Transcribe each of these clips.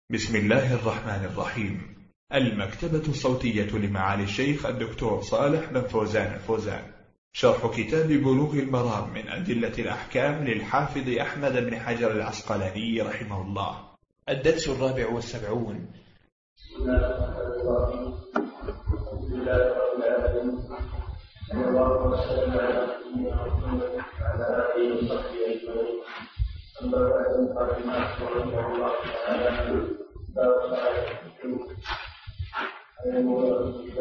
بسم الله الرحمن الرحيم. المكتبة الصوتية لمعالي الشيخ الدكتور صالح بن فوزان الفوزان، شرح كتاب بلوغ المرام من أدلة الأحكام للحافظ أحمد بن حجر العسقلاني رحمه الله. الدرس 74. بسم الله الرحمن الرحيم. الحمد لله رب العالمين، صلى الله وسلم على نبينا محمد وعلى آله وصحبه أجمعين. أما بعد، قال الإمام رحمه الله تعالى: باب صلاة الكسوف. عن المغيرة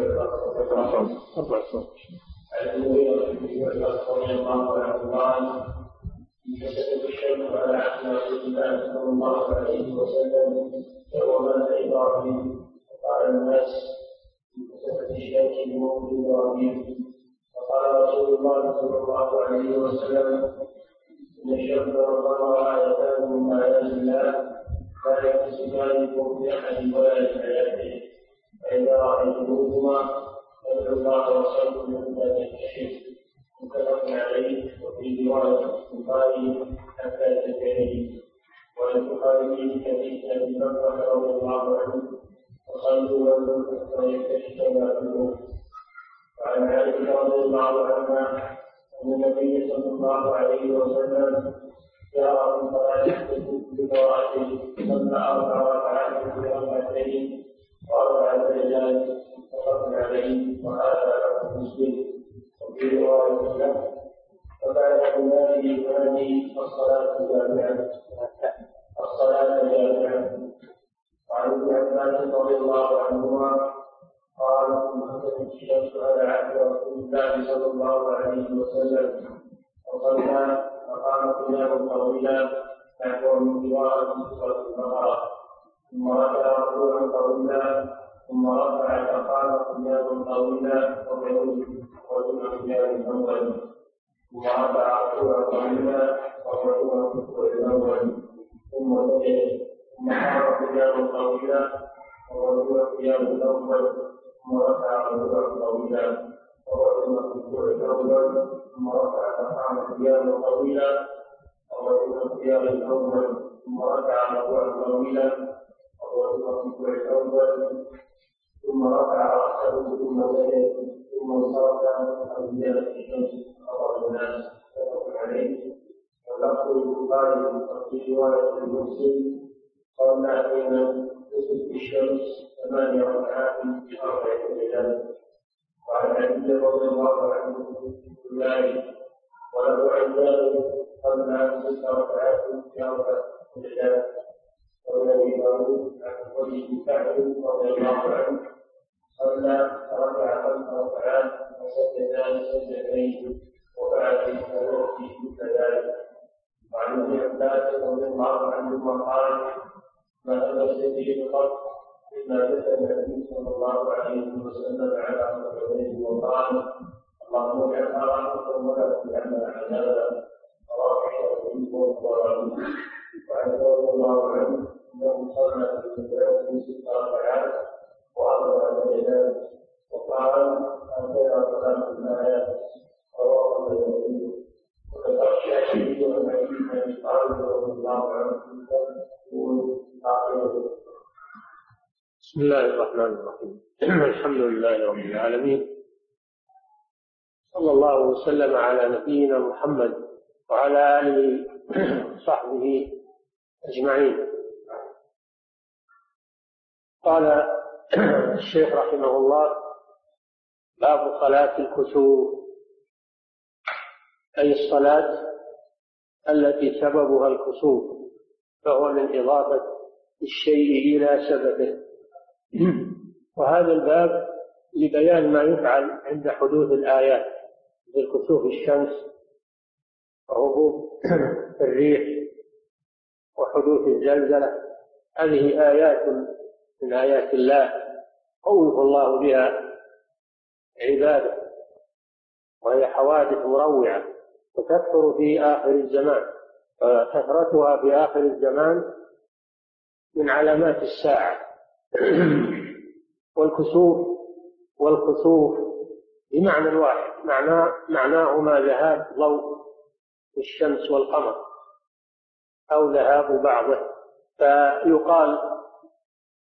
رضي الله عنه قال: انكسفت الشمس على عهد رسول الله صلى الله عليه وسلم يوم مات إبراهيم، فقال الناس: انكسفت الشمس بموت إبراهيم. فقال رسول الله صلى الله عليه وسلم: إن الشمس والقمر آيتان من آيات الله لا ينكسفان لموت أحد ولا لحياته، فإذا رأيتموهما فادعوا الله وصلوا من لا تنكشف. متفق عليه. وفي رواية البخاري حتى تنتهي. والبخاري في حديث أبي بكر رضي الله عنه: وصلوا حتى يكتشف ما فيهم. وعن عائشة رضي الله عنها أن النبي صلى الله عليه وسلم جاء من صلاة الكسوف بقراءته صلى 4 ركعات في ركعتين و4 سجدات متفق عليه. وهذا لفظ مسلم. وفي رواية له: فبعد هذه الصلاة جامعة. وعن ابن عباس رضي الله عنهما قال: انكسفت الشمس على عهد رسول الله صلى الله عليه وسلم وصلى فقام قياما طويلا نحو من قراءة سورة البقرة، ثم ركع ركوعا طويلا، ثم رفع فقام قياما طويلا وهو قيام الأول، ثم رفع ركوعا طويلا وهو الركوع الأول، ثم سجد، ثم قام قياما طويلا وهو قيام الأول، ثم رفع ركوعا طويلا وهو الركوع الأول، ثم رفع فقام قياما طويلا وهو القيام الأول، ثم رفع ركوعا طويلا وهو الركوع الأول، ثم رفع رأسه ثم سجد، ثم انصرف عن زيادة الشمس خبر الناس. متفق عليه. ولفظ البخاري في رواية مسلم: صلى حين كسفت الشمس 8 ركعات في 4 سجدات. وعن علي رضي الله عنه في ذلك: وله عن ذلك صلى 6 ركعات في 4 سجدات. والذي داود عن ابي بن كعب رضي الله عنه صلى ركع 5 ركعات وسجد سجدتين وفعل في كذلك. وعن ابن عباس رضي الله عنهما قال: ما أمس به قط إلا دخل النبي صلى الله عليه وسلم على ركبتيه وقال: اللهم اجعل أراحة ولا تجعلنا عذابا. رواه البخاري. وعن رضي الله عنه أنه صلى في الصلاة 6 ركعات و4 سجدات وقال: هكذا صلاة الآيات. رواه البخاري. وذكر الشافعي عن أبي طالب رضي الله عنه بسم الله الرحمن الرحيم. الحمد لله رب العالمين، صلى الله وسلم على نبينا محمد وعلى آله وصحبه أجمعين. قال الشيخ رحمه الله: باب صلاة الكسوف، أي الصلاة التي سببها الكسوف، فهو من إضافة الشيء إلى سببه. وهذا الباب لبيان ما يفعل عند حدوث الآيات مثل كسوف الشمس وهبوط الريح وحدوث الزلزلة. هذه آيات من آيات الله خوف الله بها عباده، وهي حوادث مروعة وتكثر في آخر الزمان، كثرتها في آخر الزمان من علامات الساعة. والكسوف بمعنى واحد، معناهما ذهاب ضوء الشمس والقمر أو ذهاب بعضه، فيقال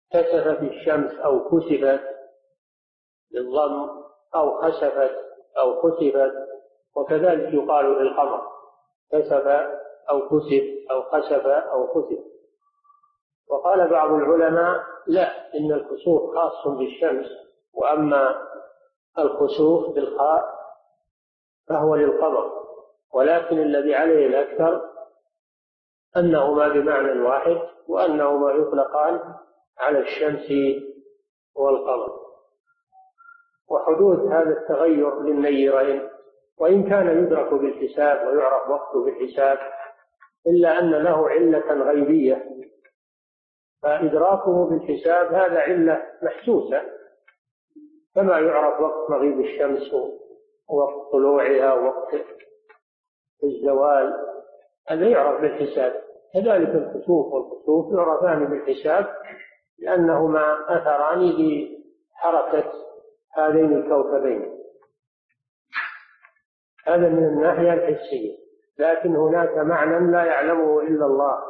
كسفت الشمس أو كسفت بالضم، أو خسفت أو خسفت، وكذلك يقال للقمر كسف أو كسف أو خسف أو خسف. وقال بعض العلماء لا، إن الكسوف خاص بالشمس، وأما الخسوف بالخاء فهو للقمر، ولكن الذي عليه الأكثر أنهما بمعنى واحد، وأنهما يطلقان على الشمس والقمر. وحدوث هذا التغير للنيرين وإن كان يدرك بالحساب ويعرف وقته بالحساب، إلا أن له علة غيبية، فإدراكه بالحساب هذا علة محسوسة، كما يعرف وقت مغيب الشمس ووقت طلوعها ووقت الزوال، هذا يعرف بالحساب. كذلك الكسوف والكسوف يعرفان بالحساب، لأنهما أثران لحركة هذين الكوكبين. هذا من الناحية الحسية. لكن هناك معنى لا يعلمه إلا الله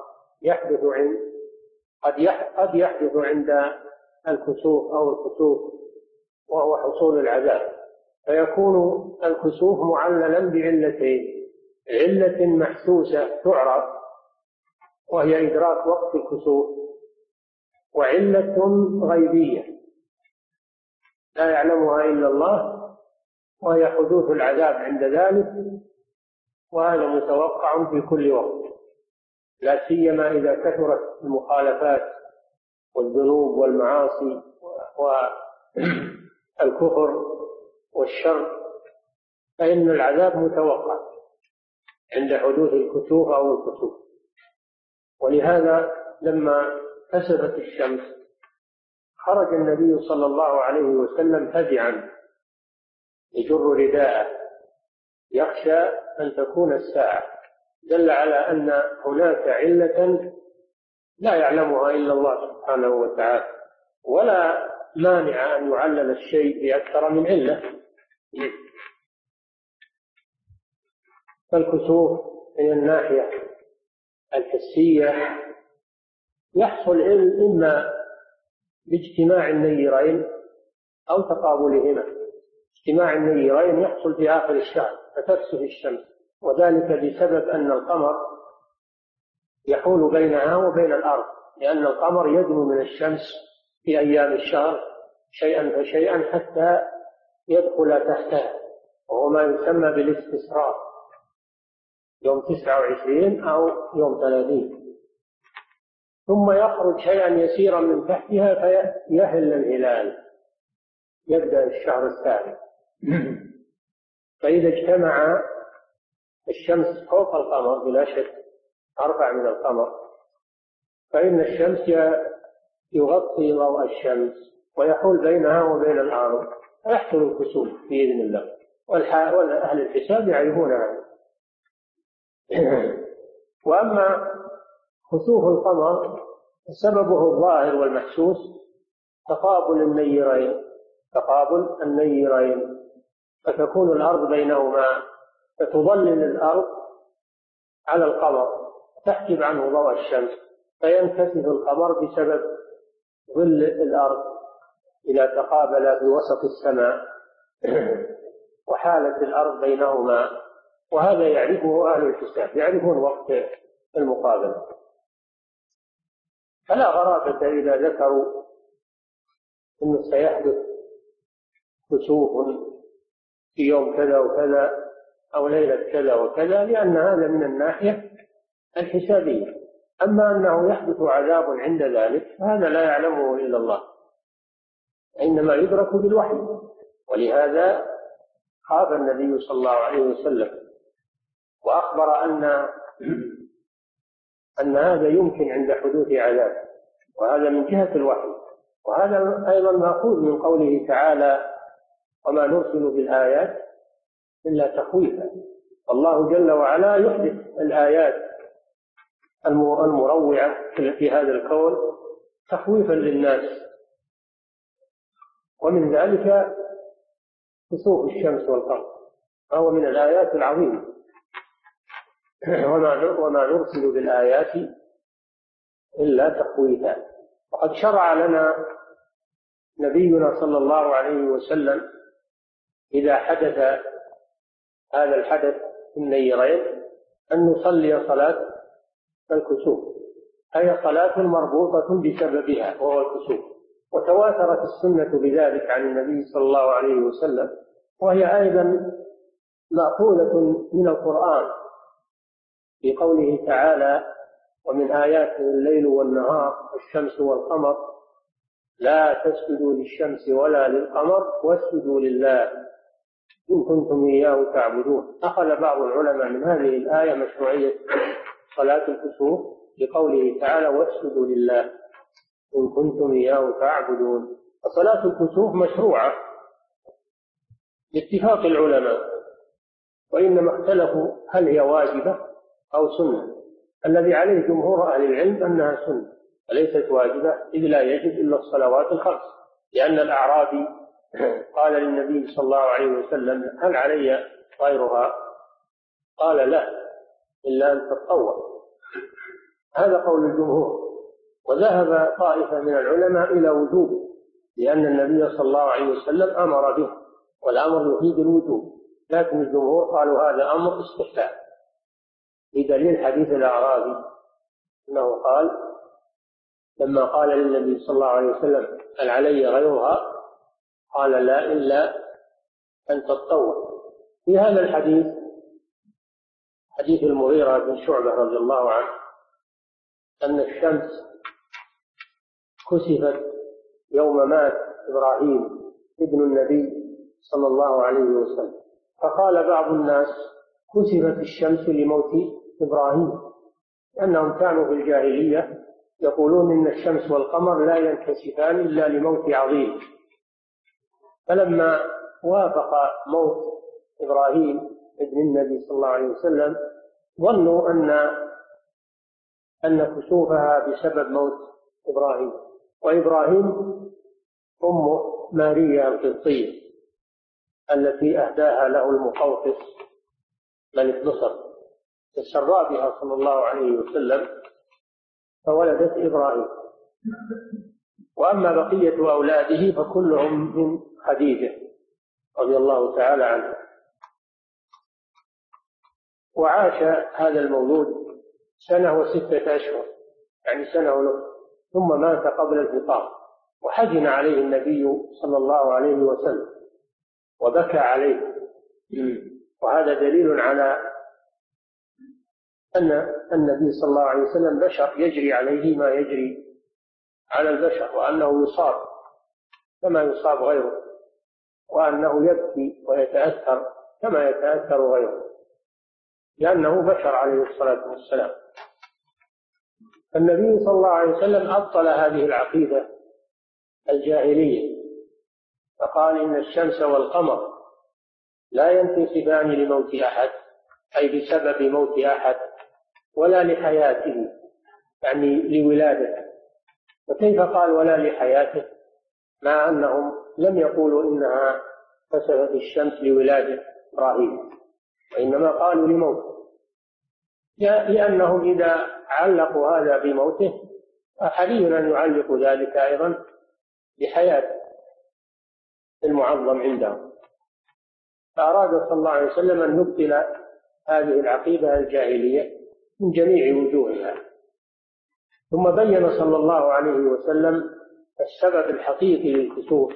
قد يحدث عند الكسوف أو الكسوف، وهو حصول العذاب، فيكون الكسوف معللا بعلتين: علة محسوسة تعرف وهي إدراك وقت الكسوف، وعلة غيبية لا يعلمها إلا الله وهي حدوث العذاب عند ذلك، وهذا متوقع في كل وقت، لا سيما إذا كثرت المخالفات والذنوب والمعاصي والكفر والشر، فإن العذاب متوقع عند حدوث الكسوف أو الكسوف. ولهذا لما كسفت الشمس خرج النبي صلى الله عليه وسلم فزعا يجر رداءه يخشى أن تكون الساعة، دل على أن هناك علة لا يعلمها إلا الله سبحانه وتعالى، ولا مانع أن يعلل الشيء بأكثر من علة. فالكسوف من الناحية الحسية يحصل إما باجتماع النيرين أو تقابلهما. اجتماع النيرين يحصل في آخر الشهر فتكسف الشمس، وذلك بسبب أن القمر يحول بينها وبين الأرض، لأن القمر يدنو من الشمس في أيام الشهر شيئا فشيئا حتى يدخل تحتها، وهو ما يسمى بالاستسرار، يوم 29 أو يوم 30، ثم يخرج شيئا يسيرا من تحتها فيهل الهلال، يبدأ الشهر الثاني. فإذا اجتمع الشمس فوق القمر بلا شك أرفع من القمر، فإن الشمس يغطي ضوء الشمس ويحول بينها وبين الأرض، فيحصل الكسوف بإذن الله، وأهل الحساب يعرفون هذا. وأما خسوف القمر سببه الظاهر والمحسوس تقابل النيرين، فتكون الأرض بينهما، فتظلل الأرض على القمر تحجب عنه ضوء الشمس، فينكسف القمر بسبب ظل الأرض إذا تقابل في وسط السماء وحالت الأرض بينهما. وهذا يعرفه أهل الحساب، يعرفون وقت المقابلة، فلا غرابة إذا ذكروا أنه سيحدث كسوف في يوم كذا وكذا أو ليلة كذا وكذا، لأن هذا من الناحية الحسابية. أما أنه يحدث عذاب عند ذلك هذا لا يعلمه إلا الله، إنما يدرك بالوحي. ولهذا خاف النبي صلى الله عليه وسلم وأخبر أن هذا يمكن عند حدوث عذاب، وهذا من جهة الوحي. وهذا أيضا مأخوذ من قوله تعالى: وما نرسل بالآيات إلا تخويفا. الله جل وعلا يحدث الآيات المروعة في هذا الكون تخويفا للناس، ومن ذلك كسوف الشمس والقمر، فهو من الآيات العظيمة. وما نرسل بالآيات إلا تخويفا. وقد شرع لنا نبينا صلى الله عليه وسلم إذا حدث هذا الحدث في النيرين أن نصلي صلاة الكسوف، أي صلاة مربوطة بسببها وهو الكسوف. وتواترت السنة بذلك عن النبي صلى الله عليه وسلم، وهي أيضا مأخوذة من القرآن في قوله تعالى: ومن آياته الليل والنهار والشمس والقمر لا تسجدوا للشمس ولا للقمر واسجدوا لله إن كنتم إياه تعبدون. أخذ بعض العلماء من هذه الآية مشروعية صلاة الكسوف بقوله تعالى: واسجدوا لله إن كنتم إياه تعبدون. فصلاة الكسوف مشروعة باتفاق العلماء، وإنما اختلفوا هل هي واجبة أو سنة. الذي عليه جمهور أهل العلم أنها سنة وليست واجبة، إذ لا يجب إلا الصلوات الخمس، لأن الأعرابي قال للنبي صلى الله عليه وسلم: هل علي غيرها؟ قال: لا، إلا أن تتطوع. هذا قول الجمهور. وذهب طائفة من العلماء إلى وجوبه، لأن النبي صلى الله عليه وسلم أمر به، والأمر يفيد الوجوب، لكن الجمهور قالوا هذا أمر استحباب، بدليل حديث الأعرابي أنه قال لما قال للنبي صلى الله عليه وسلم: هل علي غيرها؟ قال: لا، إلا أن تتطوع. في هذا الحديث، حديث المغيرة بن شعبة رضي الله عنه، أن الشمس كسفت يوم مات إبراهيم ابن النبي صلى الله عليه وسلم، فقال بعض الناس: كسفت الشمس لموت إبراهيم، لأنهم كانوا في الجاهلية يقولون إن الشمس والقمر لا ينكسفان إلا لموت عظيم. فلما وافق موت إبراهيم ابن النبي صلى الله عليه وسلم ظنوا أن كسوفها بسبب موت إبراهيم. وإبراهيم أمه ماريا القبطية التي أهداها له المقوقس ملك مصر، تسرى بها صلى الله عليه وسلم فولدت إبراهيم. وأما بقية أولاده فكلهم من خديجة رضي الله تعالى عنها. وعاش هذا المولود 1 و6 أشهر، يعني 1 ونصف، ثم مات قبل الفطام، وحزن عليه النبي صلى الله عليه وسلم وبكى عليه. وهذا دليل على أن النبي صلى الله عليه وسلم بشر يجري عليه ما يجري على البشر، وأنه يصاب كما يصاب غيره، وأنه يبكي ويتأثر كما يتأثر غيره، لأنه بشر عليه الصلاة والسلام. النبي صلى الله عليه وسلم أبطل هذه العقيدة الجاهلية، فقال: إن الشمس والقمر لا ينكسفان لموت أحد، أي بسبب موت أحد، ولا لحياته، يعني لولادته. وكيف قال ولا لحياته مع أنهم لم يقولوا إنها كسفت الشمس لولادة إبراهيم، وإنما قالوا لموته، لأنهم إذا علقوا هذا بموته فحري أن يعلقوا ذلك أيضا بحياة المعظم عندهم. فأراد صلى الله عليه وسلم أن نبطل هذه العقيدة الجاهلية من جميع وجوهها. ثم بين صلى الله عليه وسلم السبب الحقيقي للكسوف،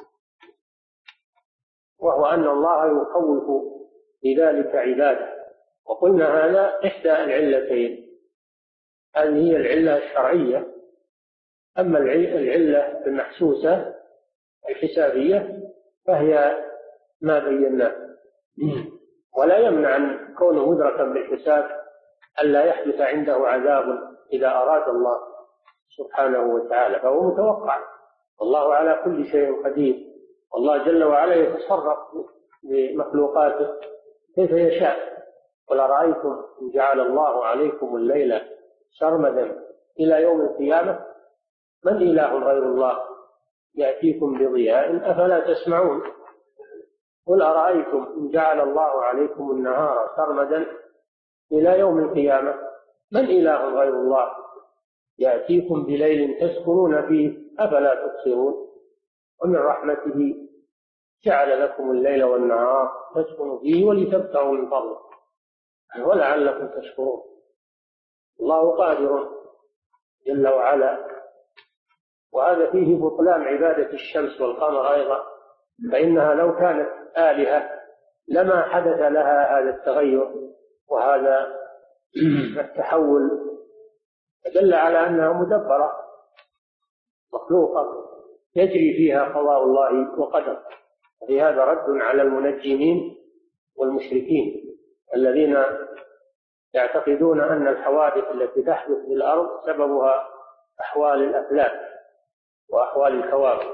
وهو أن الله يخوف بذلك عباده. وقلنا هذا إحدى العلتين، هذه هي العلة الشرعية. أما العلة المحسوسة الحسابية فهي ما بيناه، ولا يمنع أن كونه مدركا بالحساب ألا يحدث عنده عذاب إذا أراد الله سبحانه وتعالى، فهو متوقع، والله على كل شيء قدير، والله جل وعلا يتصرف بمخلوقاته كيف يشاء. قل أرأيتم إن جعل الله عليكم الليل سرمدا إلى يوم القيامة من إله غير الله يأتيكم بضياء أفلا تسمعون. قل أرأيتم إن جعل الله عليكم النهار سرمدا إلى يوم القيامة من إله غير الله يأتيكم بليل تسكنون فيه أفلا تبصرون ومن رحمته جعل لكم الليل والنهار تسكنوا فيه ولتبتغوا من فضله ولعلكم تشكرون. الله قادر جل وعلا. وهذا فيه بطلان عبادة الشمس والقمر أيضا، فإنها لو كانت آلهة لما حدث لها هذا التغير وهذا التحول، دل على أنها مدبرة مخلوقة يجري فيها قضاء الله وقدره. وفي هذا رد على المنجمين والمشركين الذين يعتقدون أن الحوادث التي تحدث في الأرض سببها أحوال الأفلاك وأحوال الكواكب.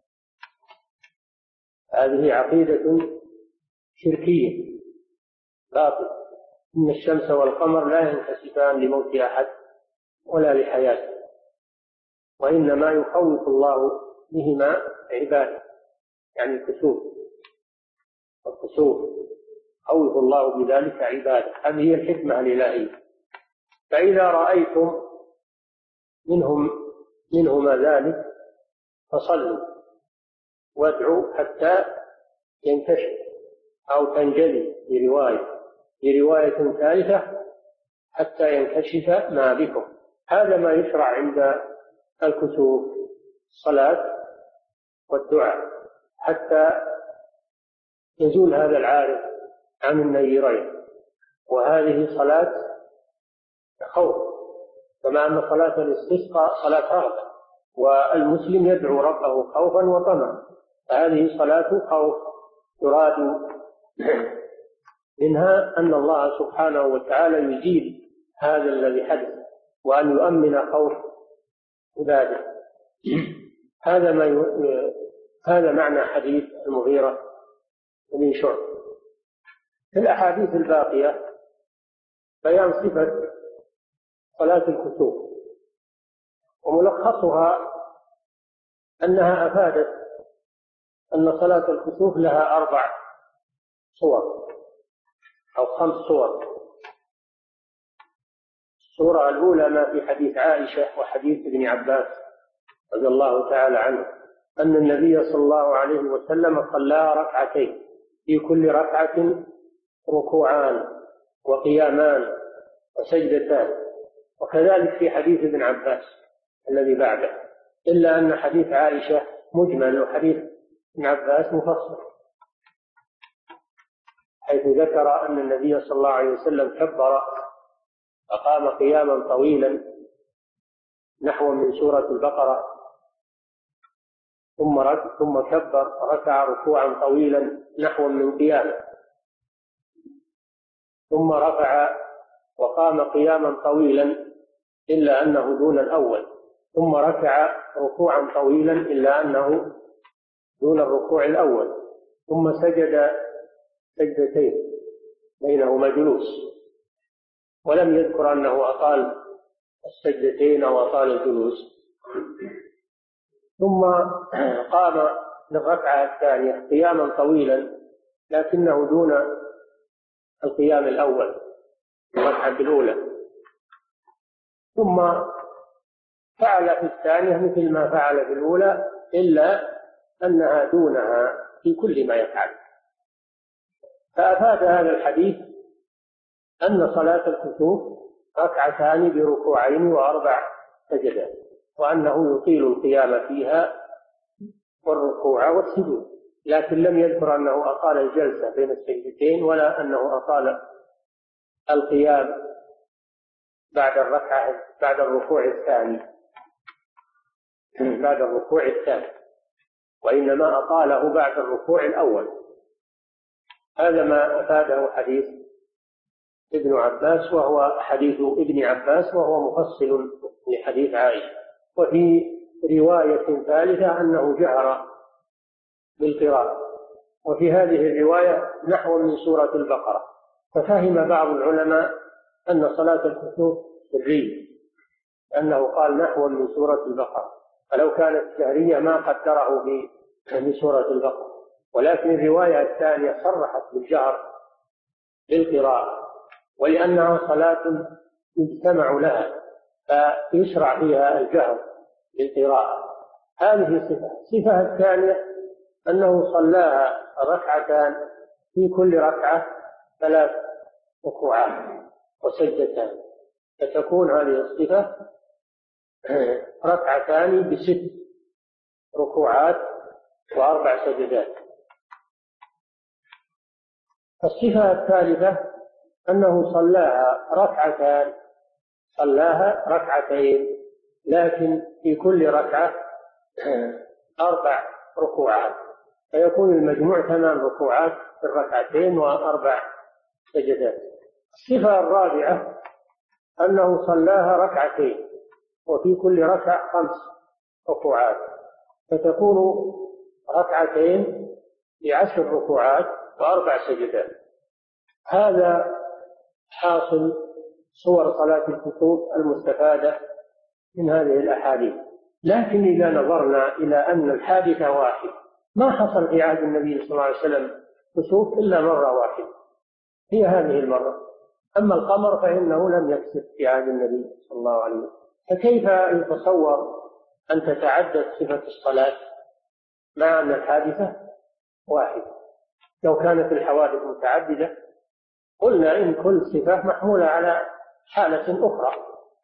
هذه عقيدة شركية باطلة. إن الشمس والقمر لا ينكسفان لموت أحد ولا لحياته، وإنما يخوف الله بهما عباده، يعني الكسوف والكسوف خوف الله بذلك عباده. هذه هي الحكمة الإلهية. فإذا رأيتم منهما ذلك فصلوا وادعوا حتى ينكشف أو تنجلي في رواية ثالثة حتى ينكشف ما بكم. هذا ما يشرع عند الكسوف، الصلاة والدعاء حتى يزول هذا العارف عن النيرين. وهذه صلاة خوف، كما أن صلاة الاستسقاء صلاة رغبة، والمسلم يدعو ربه خوفا وطمعا، فهذه صلاة خوف يراد منها أن الله سبحانه وتعالى يزيل هذا الذي حدث وأن يؤمن خوف عباده. هذا معنى حديث المغيرة بن شعبة. في الأحاديث الباقية بيان صفة صلاة الكسوف، وملخصها أنها أفادت أن صلاة الكسوف لها 4 صور أو 5 صور. الصورة الأولى ما في حديث عائشة وحديث ابن عباس رضي الله تعالى عنه أن النبي صلى الله عليه وسلم صلى ركعتين، في كل ركعة ركوعان وقيامان وسجدتان، وكذلك في حديث ابن عباس الذي بعده، إلا أن حديث عائشة مجمل وحديث ابن عباس مفصل، حيث ذكر أن النبي صلى الله عليه وسلم كبر فقام قياما طويلا نحو من سورة البقرة، ثم كبر ركع ركوعا طويلا نحو من قيامه، ثم رفع وقام قياما طويلا إلا أنه دون الأول، ثم ركع ركوعا طويلا إلا أنه دون الركوع الأول، ثم سجد سجدتين بينهما جلوس، ولم يذكر أنه أطال السجدتين أو أطال الجلوس. ثم قام للركعة الثانية قياما طويلا لكنه دون القيام الأول الركعة الأولى، ثم فعل في الثانية مثل ما فعل في الأولى إلا أنها دونها في كل ما يفعل. فأفاد هذا الحديث أن صلاة الكسوف ركعتان بركوعين و4 سجدات، وأنه يطيل القيام فيها والركوع والسجود، لكن لم يذكر أنه أطال الجلسة بين السجدتين ولا أنه أطال القيام بعد الركوع الثاني، وإنما أطاله بعد الركوع الأول. هذا ما أفاده حديث ابن عباس، وهو حديث ابن عباس وهو مفصل لحديث عائشة. وفي رواية ثالثة أنه جهر بالقراءة، وفي هذه الرواية نحو من سورة البقرة، ففهم بعض العلماء أن صلاة الكسوف سرية، أنه قال نحو من سورة البقرة، فلو كانت جهرية ما قدره بسورة البقرة، ولكن الرواية الثانية صرحت بالجهر بالقراءة، ولأنها صلاة يجتمع لها فيشرع فيها الجهر بالقراءة. هذه صفة. الصفة الثانية أنه صلاها ركعتان، في كل ركعة 3 ركوعات وسجدتان، فتكون هذه الصفة ركعتان ب6 ركوعات و4 سجدات. الصفة الثالثة أنه صلاها ركعتين، لكن في كل ركعة 4 ركوعات، فيكون المجموع 8 ركوعات في الركعتين و4 سجدات. الصفة الرابعة أنه صلاها ركعتين، وفي كل ركعة 5 ركوعات، فتكون ركعتين ب10 ركوعات و4 سجدات. هذا حاصل صور صلاة الكسوف المستفادة من هذه الأحاديث. لكن إذا نظرنا إلى أن الحادثة واحد، ما حصل في عهد النبي صلى الله عليه وسلم كسوف إلا مرة واحدة، هي هذه المرة. أما القمر فإنه لم يكسف في عهد النبي صلى الله عليه وسلم. فكيف يتصور أن تتعدد صفة الصلاة مع أن الحادثة واحد؟ لو كانت الحوادث متعددة قلنا إن كل صفة محمولة على حالة أخرى،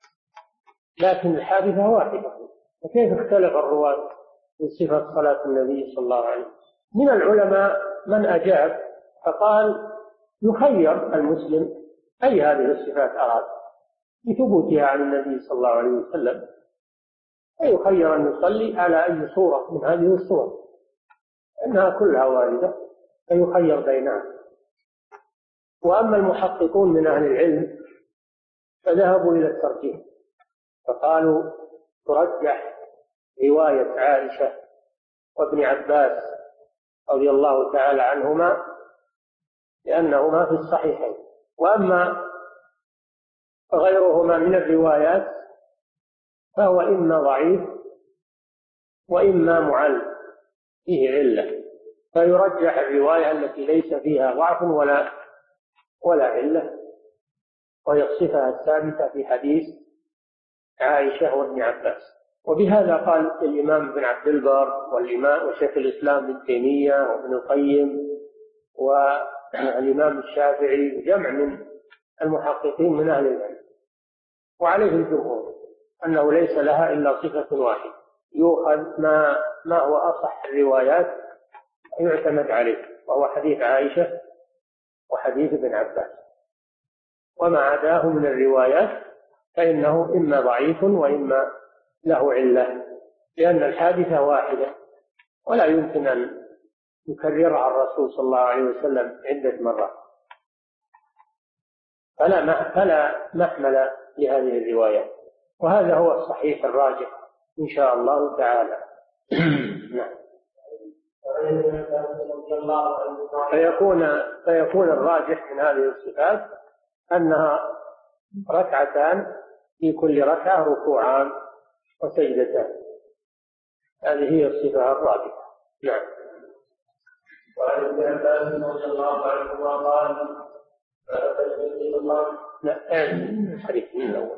لكن الحادثة واحدة، فكيف اختلف الرواة في صفة صلاة النبي صلى الله عليه وسلم؟ من العلماء من أجاب فقال يخير المسلم أي هذه الصفات أراد لثبوتها عن النبي صلى الله عليه وسلم، فيخير أن يصلي على أي صورة من هذه الصور، إنها كلها واردة، فيخير بينها. وأما المحققون من أهل العلم فذهبوا إلى الترجيح، فقالوا ترجح رواية عائشة وابن عباس رضي الله تعالى عنهما لأنهما في الصحيحين، وأما غيرهما من الروايات فهو إما ضعيف وإما معل فيه علة، فيرجح الرواية التي ليس فيها ضعف ولا علة، وهي الصفة الثابتة في حديث عائشة وابن عباس. وبهذا قال الإمام ابن عبد البر وشيخ الإسلام ابن تيمية وابن القيم والإمام الشافعي وجمع من المحققين من أهل العلم، وعليه الجمهور أنه ليس لها إلا صفة واحدة، يؤخذ ما هو أصح الروايات ويعتمد عليه، وهو حديث عائشة وحديث ابن عباس، وما عداه من الروايات فإنه إما ضعيف وإما له علة، لأن الحادثة واحدة ولا يمكن أن يكررها الرسول صلى الله عليه وسلم عدة مرات، فلا محمل لهذه الروايات، وهذا هو الصحيح الراجح إن شاء الله تعالى. نعم. فيكون الراجح من هذه الصفات أنها ركعتان، في كل ركعة ركوعان وسجدتان، هذه هي الصفة الرابعة. نعم. وعن ابن عباس رضي الله عنهما قال لا الحديث من الأول.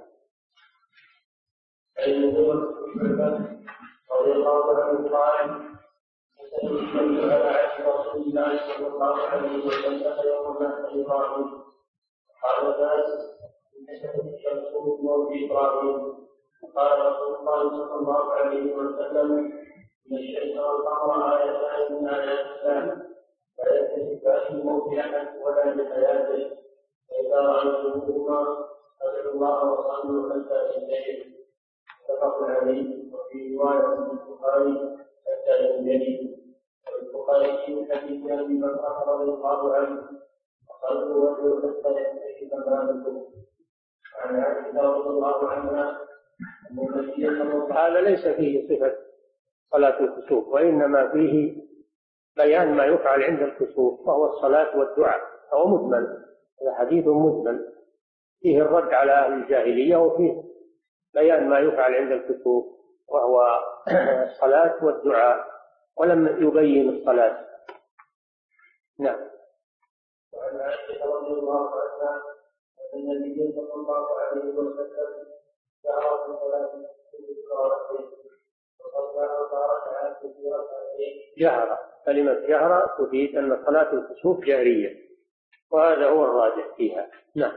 رضي الله عنه قال سألت على عهد رسول الله صلى الله عليه وسلم يوم مات إبراهيم، قال الناس انكشفت الشمس من موت إبراهيم، قال رسول الله صلى الله عليه وسلم إن الشمس والقمر آيتان من آيات الله لا يكتشفان لموت أحد ولا لحياته، فإذا رأيتموهما فادعوا الله وصلوا حتى ينتهي، متفق عليه. وفي رواية البخاري حتى ينتهي، والبخاري من حديث أبي بكر رضي الله عنه وصلوا وجهه حتى ينتهي تمامه. عن عائشة رضي الله عنها أن النبي صلى الله عليه وسلم هذا ليس فيه صفة صلاة الكسوف، وإنما فيه بيان ما يفعل عند الكسوف، وهو الصلاة والدعاء، هو مجمل، هذا حديث مجمل فيه الرد على أهل الجاهلية، وفيه بيان ما يفعل عند الكسوف وهو الصلاة والدعاء، ولم يبين الصلاة. نعم. وعن عائشة رضي الله عنها أن النبي صلى الله عليه وسلم جهر، كلمة جهر تفيد أن صلاة الكسوف جهرية، وهذا هو الراجح فيها. نعم.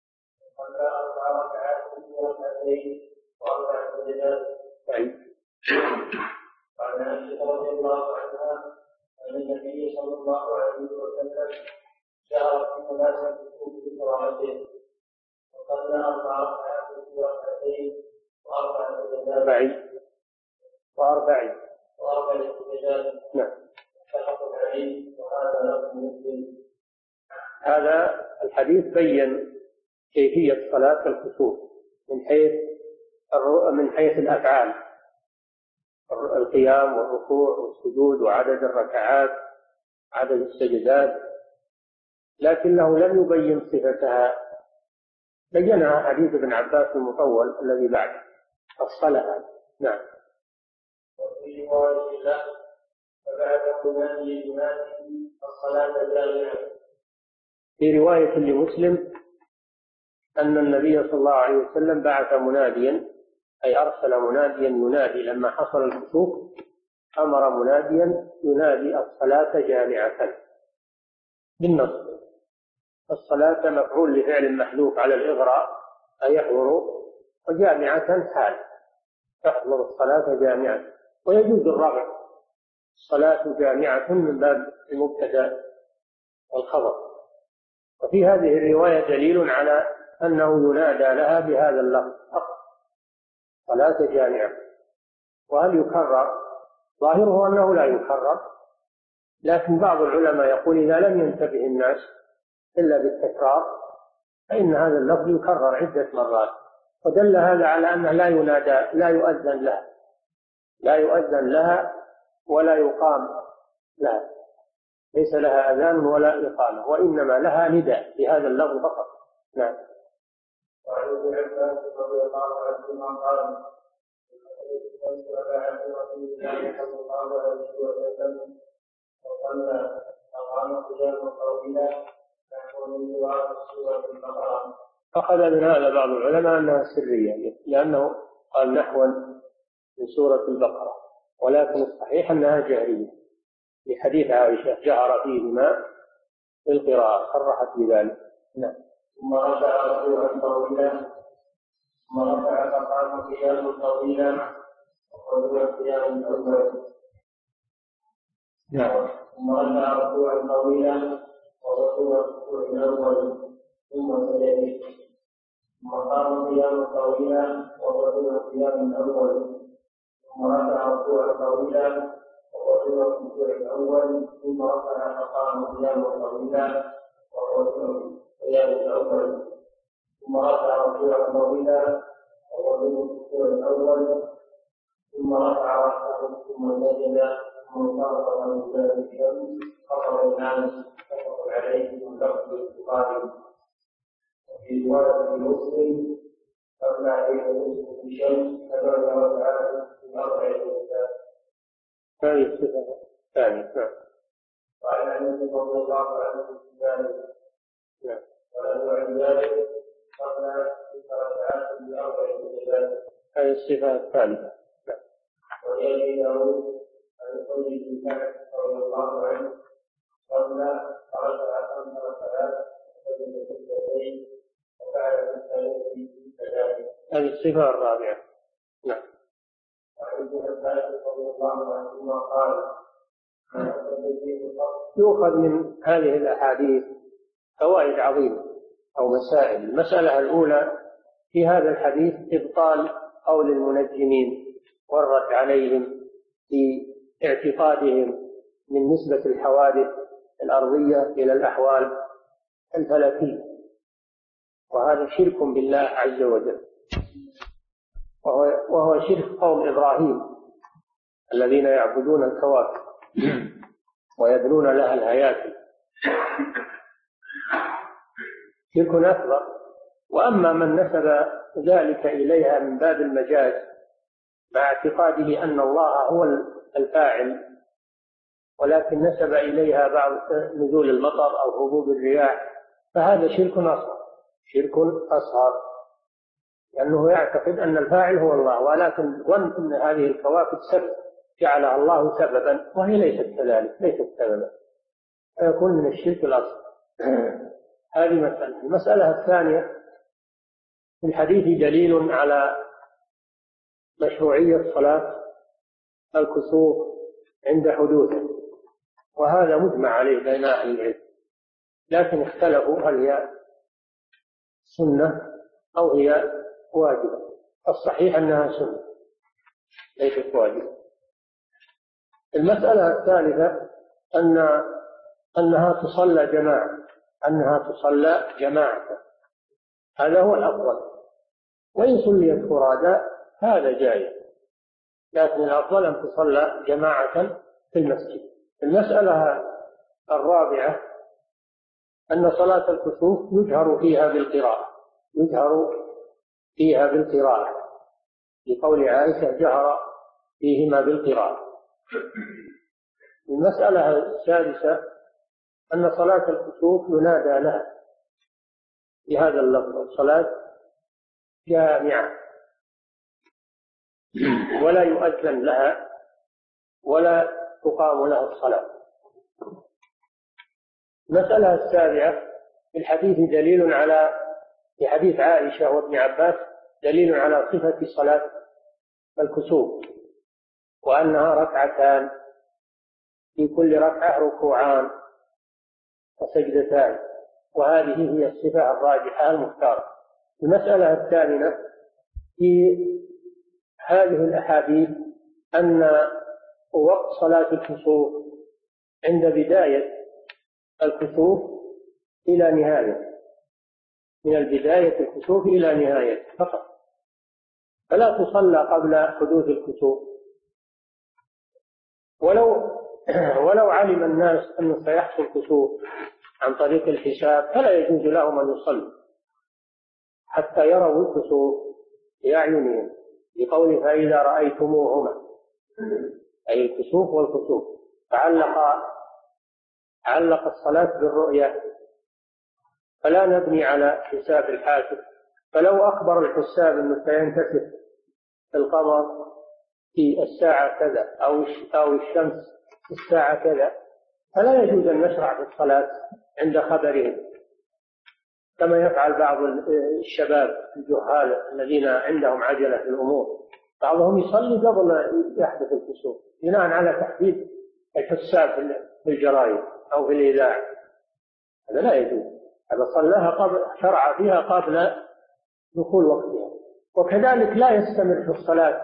وعن عائشة رضي الله عنها أن النبي صلى الله عليه وسلم جهر في مناسك الكسوف بقراءته، وصلى 4 ركعات في ركعتين وأربع سجدات. نعم. متفق عليه، وهذا لفظ مسلم. هذا الحديث بين كيفية صلاة الكسوف من حيث الأفعال، القيام والركوع والسجود وعدد الركعات، عدد السجدات، لكنه لم يبين صفتها، بينها حديث ابن عباس المطول الذي بعده، فصلها. نعم. وفي رواية له فبعد منادي ينادي الصلاة الجامعة. في رواية لمسلم أن النبي صلى الله عليه وسلم بعث مناديا، أي أرسل مناديا ينادي لما حصل الكسوف، أمر مناديا ينادي الصلاة جامعة بالنص. الصلاة مفعول لفعل محذوف على الإغراء، أي يحضر، وجامعة حال تحضر الصلاة جامعة. ويجوز الرفع، الصلاة جامعة من باب المبتدأ والخبر. وفي هذه الرواية دليل على أنه ينادى لها بهذا اللفظ فقط، صلاة جامعة. وهل يكرر؟ ظاهره أنه لا يكرر، لكن بعض العلماء يقول إذا لم ينتبه الناس إلا بالتكرار فإن هذا اللفظ يكرر عدة مرات، ودل هذا على أنه لا ينادى، لا يؤذن لها ولا يقام لها، ليس لها أذان ولا إقامة، وإنما لها نداء بهذا اللفظ فقط. نعم. وعن ابن عباس رضي الله عنهما قال رسول الله صلى الله عليه وسلم وصلى أقام قياما طويلا نحو من قراءة سورة البقرة. أخذ من هذا بعض العلماء أنها سرية، لأنه قال نحوا من سورة البقرة، ولكن الصحيح أنها جهرية لحديث عائشة جهر فيهما بالقراءة، صرحت بذلك. نعم. ثم رفع ركوعا طويلا، ثم رفع فقام قياما طويلا وقدر قيام الأول. نعم. ثم رفع ركوعا طويلا وقدر الركوع الأول ثم سجد، ثم قام قياما طويلا وقدر قيام الأول، ثم رفع ركوعا طويلا وقدر الركوع الأول، ثم رفع فقام قياما طويلا وقدر قيام الأول، ثم رفع ركوعا طويلا وقدر الركوع الأول، ثم رفع رأسه ثم سجد ثم انصرف من ذلك الشمس خطر الناس متفق عليه واللفظ البخاري. وفي رواية مسلم قبل عليه مسلم الشمس فبعد ركعات في 4 سجدات. هذه الصفة الثانية. نعم. وعن انس رضي الله عنه في ذلك. نعم. وله عن ذلك قبل 6 ركعات في 4 سجدات. هذه الصفة الثالثة. نعم. ويأتي داود عن قوله بن كعب رضي الله عنه قبل 5 ركعات وسجد سجدتين وفعل الثالث كذلك. هذه الصفة الرابعة. نعم. وعن ابن عباس رضي الله عنهما قال يؤخذ من هذه الأحاديث فوائد عظيمة أو مسائل. المسألة الأولى في هذا الحديث إبطال قول المنجمين والرد عليهم في اعتقادهم من نسبة الحوادث الأرضية إلى الأحوال الفلكية، وهذا شرك بالله عز وجل، وهو شرك قوم إبراهيم الذين يعبدون الكواكب ويبنون لها الهياكل، شرك أكبر. وأما من نسب ذلك إليها من باب المجاز مع اعتقاده أن الله هو الفاعل، ولكن نسب إليها بعض نزول المطر أو هبوب الرياح، فهذا شرك أصغر. لأنه يعتقد أن الفاعل هو الله، ولكن ظن أن هذه الكواكب سبب جعلها الله سببا، وهي ليست كذلك، ليست سببا، فيكون من الشرك الأصغر. هذه مسألة. المسألة الثانية: في الحديث دليل على مشروعية صلاة الكسوف عند حدوثه، وهذا مجمع عليه بين أهل العلم، لكن اختلفوا هل هي سنة أو هي واجبة. الصحيح أنها سنة ليست واجبة. المسألة الثالثة أنها تصلى جماعة، هذا هو الأفضل، وإن صليت فرادى هذا جائز، لكن الأفضل أن تصلى جماعة في المسجد. المسألة الرابعة أن صلاة الكسوف يجهر فيها بالقراءة، لقول عائشة: جهر فيهما بالقراءة. المسألة السادسة أن صلاة الكسوف ينادى لها بهذا اللفظ: صلاة جامعة، ولا يؤذن لها ولا تقام لها الصلاة. المسألة السابعة: في الحديث دليل في حديث عائشة وابن عباس دليل على صفة صلاة الكسوف، وأنها ركعتان، في كل ركعة ركوعان وسجدتان، وهذه هي الصفة الراجحة المختارة. المسألة الثامنة: في هذه الأحاديث أن وقت صلاة الكسوف عند بداية الكسوف إلى نهاية، من البداية الكسوف إلى نهاية فقط، فلا تصلى قبل حدوث الكسوف. ولو علم الناس أنه سيحصل كسوف عن طريق الحساب فلا يجوز لهم أن يصلوا حتى يروا الكسوف بأعينهم، لقوله: فإذا رأيتموهما، أي الكسوف والكسوف. علق الصلاة بالرؤية، فلا نبني على حساب الحاسب. فلو أخبر الحساب أنه سينكسف القمر في الساعة كذا أو الشمس في الساعة كذا، فلا يجوز أن نشرع في الصلاة عند خبرهم، كما يفعل بعض الشباب الجهال الذين عندهم عجلة في الأمور. بعضهم يصلي قبل يحدث الكسوف بناء على تحديد الحساب في الجرائد أو في الإذاعة، هذا لا يجوز. هذا صلاها شرع فيها قبل دخول وقتها. وكذلك لا يستمر في الصلاة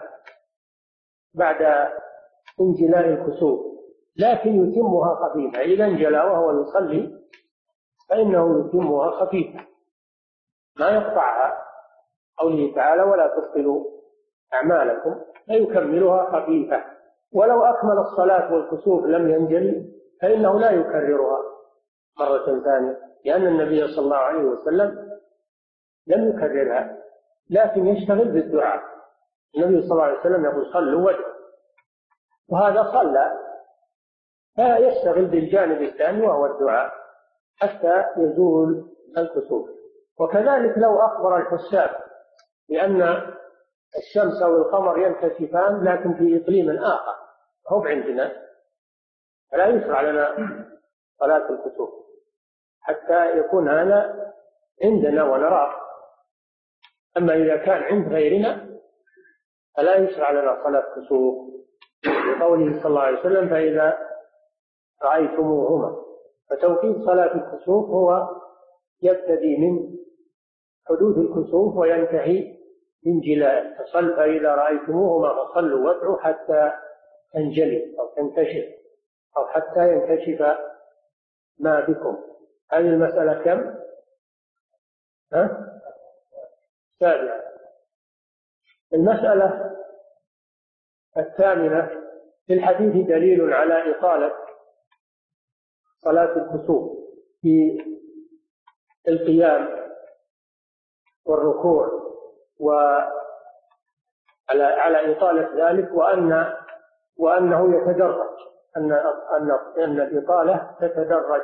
بعد انجلاء الكسوف، لكن يتمها خفيفة. إذا انجلى وهو يصلي فإنه يتمها خفيفة، ما يقطعها، قوله تعالى: ولا تبطلوا أعمالكم، فيكملها خفيفة. ولو أكمل الصلاة والكسوف لم ينجلي فإنه لا يكررها مرة ثانية، لأن النبي صلى الله عليه وسلم لم يكررها، لكن يشتغل بالدعاء. النبي صلى الله عليه وسلم يقول: صلوا وادعوا، وهذا صلى، فيشتغل بالجانب الثاني وهو الدعاء حتى يزول الكسوف. وكذلك لو أخبر الحساب بأن الشمس والقمر ينكسفان لكن في إقليم آخر هو عندنا، فلا يشرع لنا صلاة الكسوف حتى يكون هذا عندنا ونراه. أما إذا كان عند غيرنا فلا يشرع لنا صلاة كسوف، لقوله صلى الله عليه وسلم: فإذا رأيتموهما. فتوقيت صلاة الكسوف هو يبتدي من حدوث الكسوف وينتهي من جلاء. فإذا رأيتموهما فصلوا وادعوا حتى تنجلي أو تنكشف أو حتى ينكشف ما بكم. هذه المسألة كم؟ سابعة. المسألة الثامنة: في الحديث دليل على إطالة صلاة الكسوف في القيام والركوع، وعلى إطالة ذلك، وأنه يتدرج، أن الإطالة تتدرج،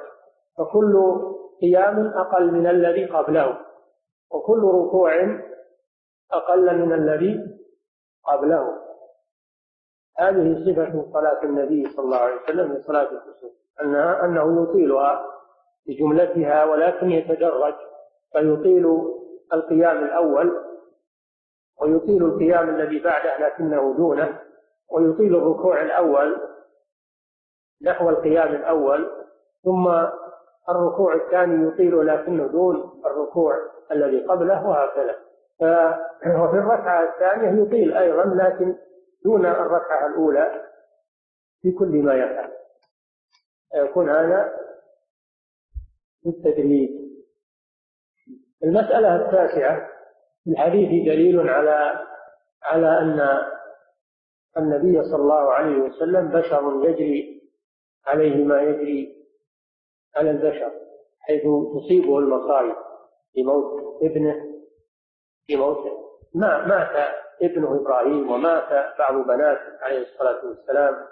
فكل قيام أقل من الذي قبله، وكل ركوع أقل من الذي قبله. هذه صفة صلاة النبي صلى الله عليه وسلم من صلاة الكسوف، أنه يطيلها بجملتها ولكن يتدرج، فيطيل القيام الأول ويطيل القيام الذي بعده لكنه دونه، ويطيل الركوع الأول نحو القيام الأول، ثم الركوع الثاني يطيل لكنه دون الركوع الذي قبله، وهكذا. وفي الركعة الثانية يطيل أيضا لكن دون الركعة الأولى في كل ما يفعل، يكون هذا بالتدريج. المسألة التاسعة: في الحديث دليل على أن النبي صلى الله عليه وسلم بشر يجري عليه ما يجري على البشر، حيث تصيبه المصائب بموت ابنه، بموته. مات ابنه إبراهيم، ومات بعض بناته عليه الصلاة والسلام،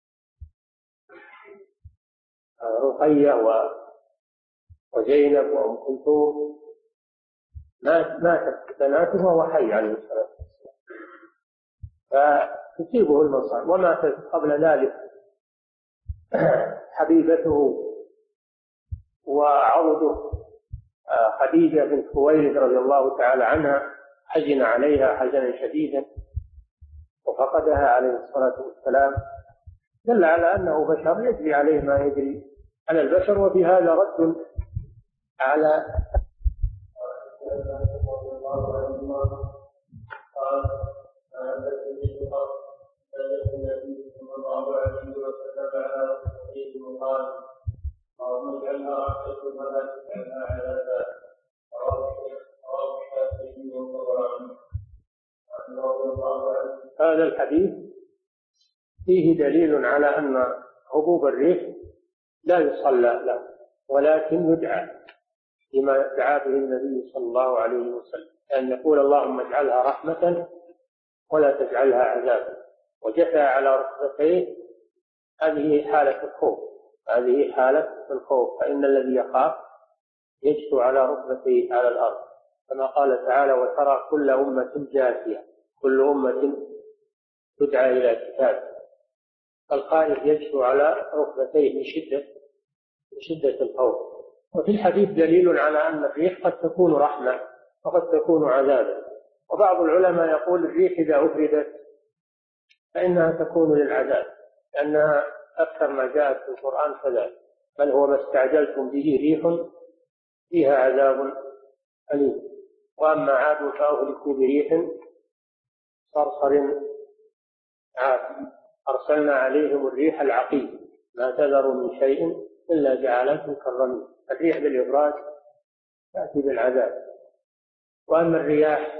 رقية وزينب وأم كلثوم، ماتت بناته وهو حي عليه الصلاة والسلام، فتصيبه المصائب. وماتت قبل ذلك حبيبته وعوده خديجة بنت خويلد رضي الله تعالى عنها، حزن عليها حزنا شديدا وفقدها عليه الصلاة والسلام. دل على أنه بشر يجري عليه ما يجري على البشر. وفي هذا رد على هذا الحديث فيه دليل على أن هبوب الريح لا يصلى له، ولكن يدعى بما دعا به النبي صلى الله عليه وسلم، أن يقول: اللهم اجعلها رحمة ولا تجعلها عذابا. وجثى على ركبتيه، هذه حالة الخوف، هذه حالة الخوف، فإن الذي يخاف يجثو على ركبتيه على الأرض، كما قال تعالى: وترى كل أمة جاثية، كل أمة تدعى إلى كتاب. الخائف يجثو على ركبتيه من شدة الخوف. وفي الحديث دليل على أن الريح قد تكون رحمة وقد تكون عذابا. وبعض العلماء يقول الريح إذا أفردت فإنها تكون للعذاب، لأنها أكثر ما جاءت في القرآن كذلك: بل هو ما استعجلتم به ريح فيها عذاب أليم. وأما عاد فأهلكوا بريح صرصر عاتم أرسلنا عليهم الريح العقيم ما تذر من شيء إلا جعلته كالرميم. الريح بالإبراج تأتي بالعذاب. وأما الرياح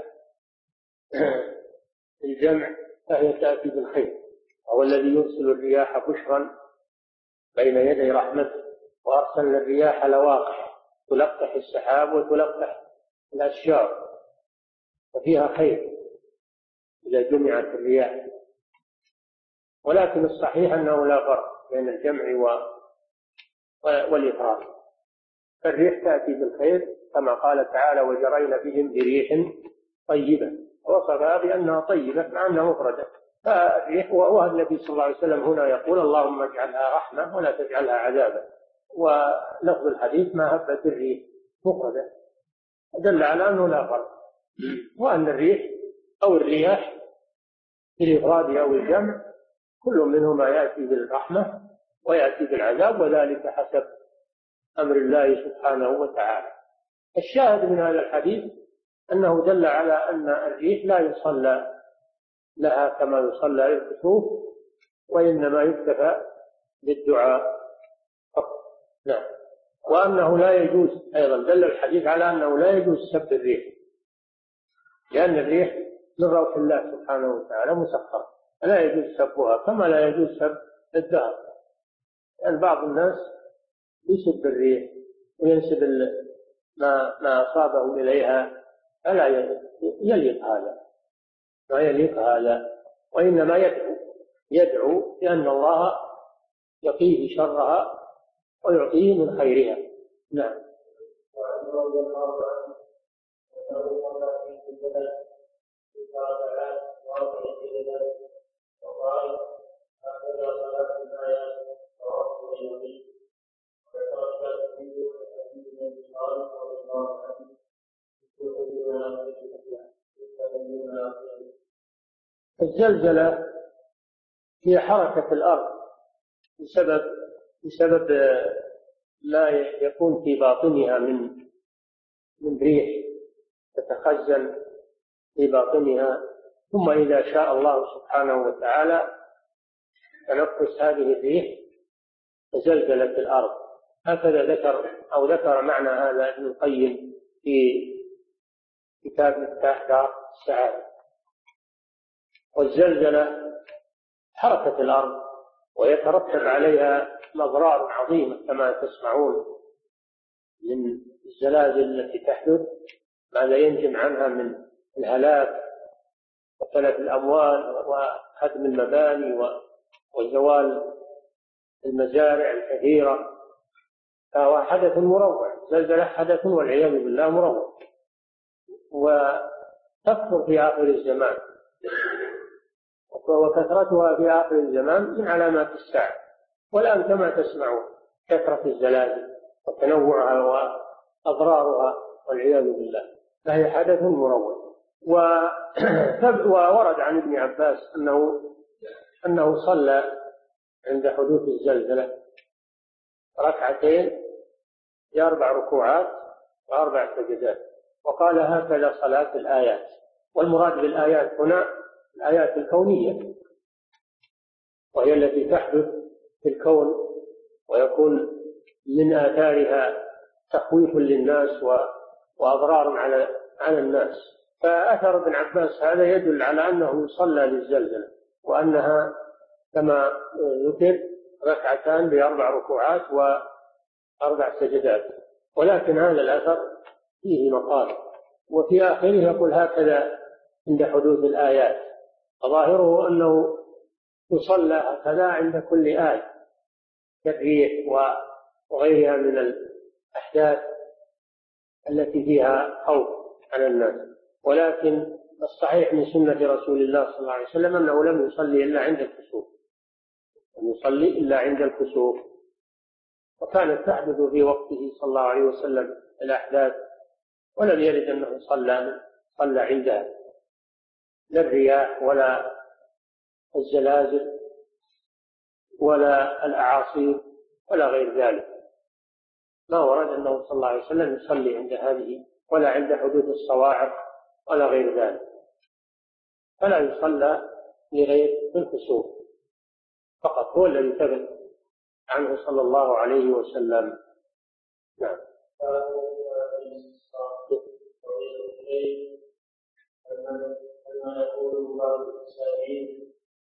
الجمع فهي تأتي بالخير، وهو الذي يرسل الرياح بشرا بين يدي رحمته. وأرسلنا الرياح لواقح تلقح السحاب وتلقح الأشجار، وفيها خير إذا جمعت الرياح. ولكن الصحيح أنه لا فرق بين الجمع والإفراد. الريح تأتي بالخير كما قال تعالى: وجرينا بهم بريح طيبة، ووصفها بأنها طيبة مع أنها مفردة. فالريح، والنبي صلى الله عليه وسلم هنا يقول: اللهم اجعلها رحمة ولا تجعلها عذابا. ولفظ الحديث: ما هبت الريح مفردة، دل على أنه لا فرق، وأن الريح أو الرياح بالإفراد أو الجمع كل منهما يأتي بالرحمة ويأتي بالعذاب، وذلك حسب أمر الله سبحانه وتعالى. الشاهد من هذا الحديث أنه دل على أن الريح لا يصلى لها كما يصلى للكسوف، وإنما يكتفى بالدعاء فقط. نعم. وأنه لا يجوز، أيضا دل الحديث على أنه لا يجوز سب الريح، لأن الريح من روح الله سبحانه وتعالى مسخرة، لا يجوز سبها كما لا يجوز سب الدهر. لأن بعض الناس يسب الريح وينسب ما أصابه إليها، فلا يليق هذا، ما يليق هذا، وإنما يدعو بأن الله يقيه شرها ويعطيه من خيرها. نعم. ركعات واربع سجدات وقال هكذا صلاه الايات رواه البيهقي وذكر الشافعي حديث ابن صالح رضي الله عنه الزلزلة هي حركة الأرض بسبب ما يكون في باطنها من ريح تتخزن في باطنها، ثم إذا شاء الله سبحانه وتعالى تنفس هذه الريح تزلزلت الأرض. هكذا ذكر معنى هذا ابن القيم في كتاب مفتاح دار السعادة. والزلزلة حركة الأرض ويترتب عليها أضرار عظيمة كما تسمعون من الزلازل التي تحدث، ماذا ينجم عنها من الهلاك وتلف الأموال وهدم المباني وزوال المزارع الكثيرة. فهو حدث مروع، زلزلة حدث والعياذ بالله مروع، وتكثر في آخر الزمان، وكثرتها في آخر الزمان من علامات الساعة. والآن كما تسمعون كثرة الزلازل وتنوعها وأضرارها والعياذ بالله، فهي حدث مروع. وورد عن ابن عباس أنه صلى عند حدوث الزلزلة ركعتين ب4 ركوعات و4 سجدات، وقال هكذا صلاة الآيات. والمراد بالآيات هنا الآيات الكونية، وهي التي تحدث في الكون ويكون من آثارها تخويف للناس وأضرار على الناس. فأثر ابن عباس هذا يدل على أنه صلى للزلزلة، وأنها كما ذكر ركعتان ب4 ركوعات و4 سجدات. ولكن هذا الأثر فيه مقال، وفي آخره يقول هكذا عند حدوث الآيات، وظاهره أنه يصلى هكذا عند كل آية كالريح وغيرها من الأحداث التي فيها خوف على الناس. ولكن الصحيح من سنة رسول الله صلى الله عليه وسلم أنه لم يصلي إلا عند الكسوف، وكانت تحدث في وقته صلى الله عليه وسلم الأحداث، ولم يرد أنه صلى عندها، لا الرياح ولا الزلازل ولا الأعاصير ولا غير ذلك. ما ورد أنه صلى الله عليه وسلم يصلي عند هذه ولا عند حدوث الصواعق ولا غير ذلك، فلا يصلى لغير الكسوف فقط، هو الذي ثبت عنه صلى الله عليه وسلم. نعم. يقول الله الإنسانين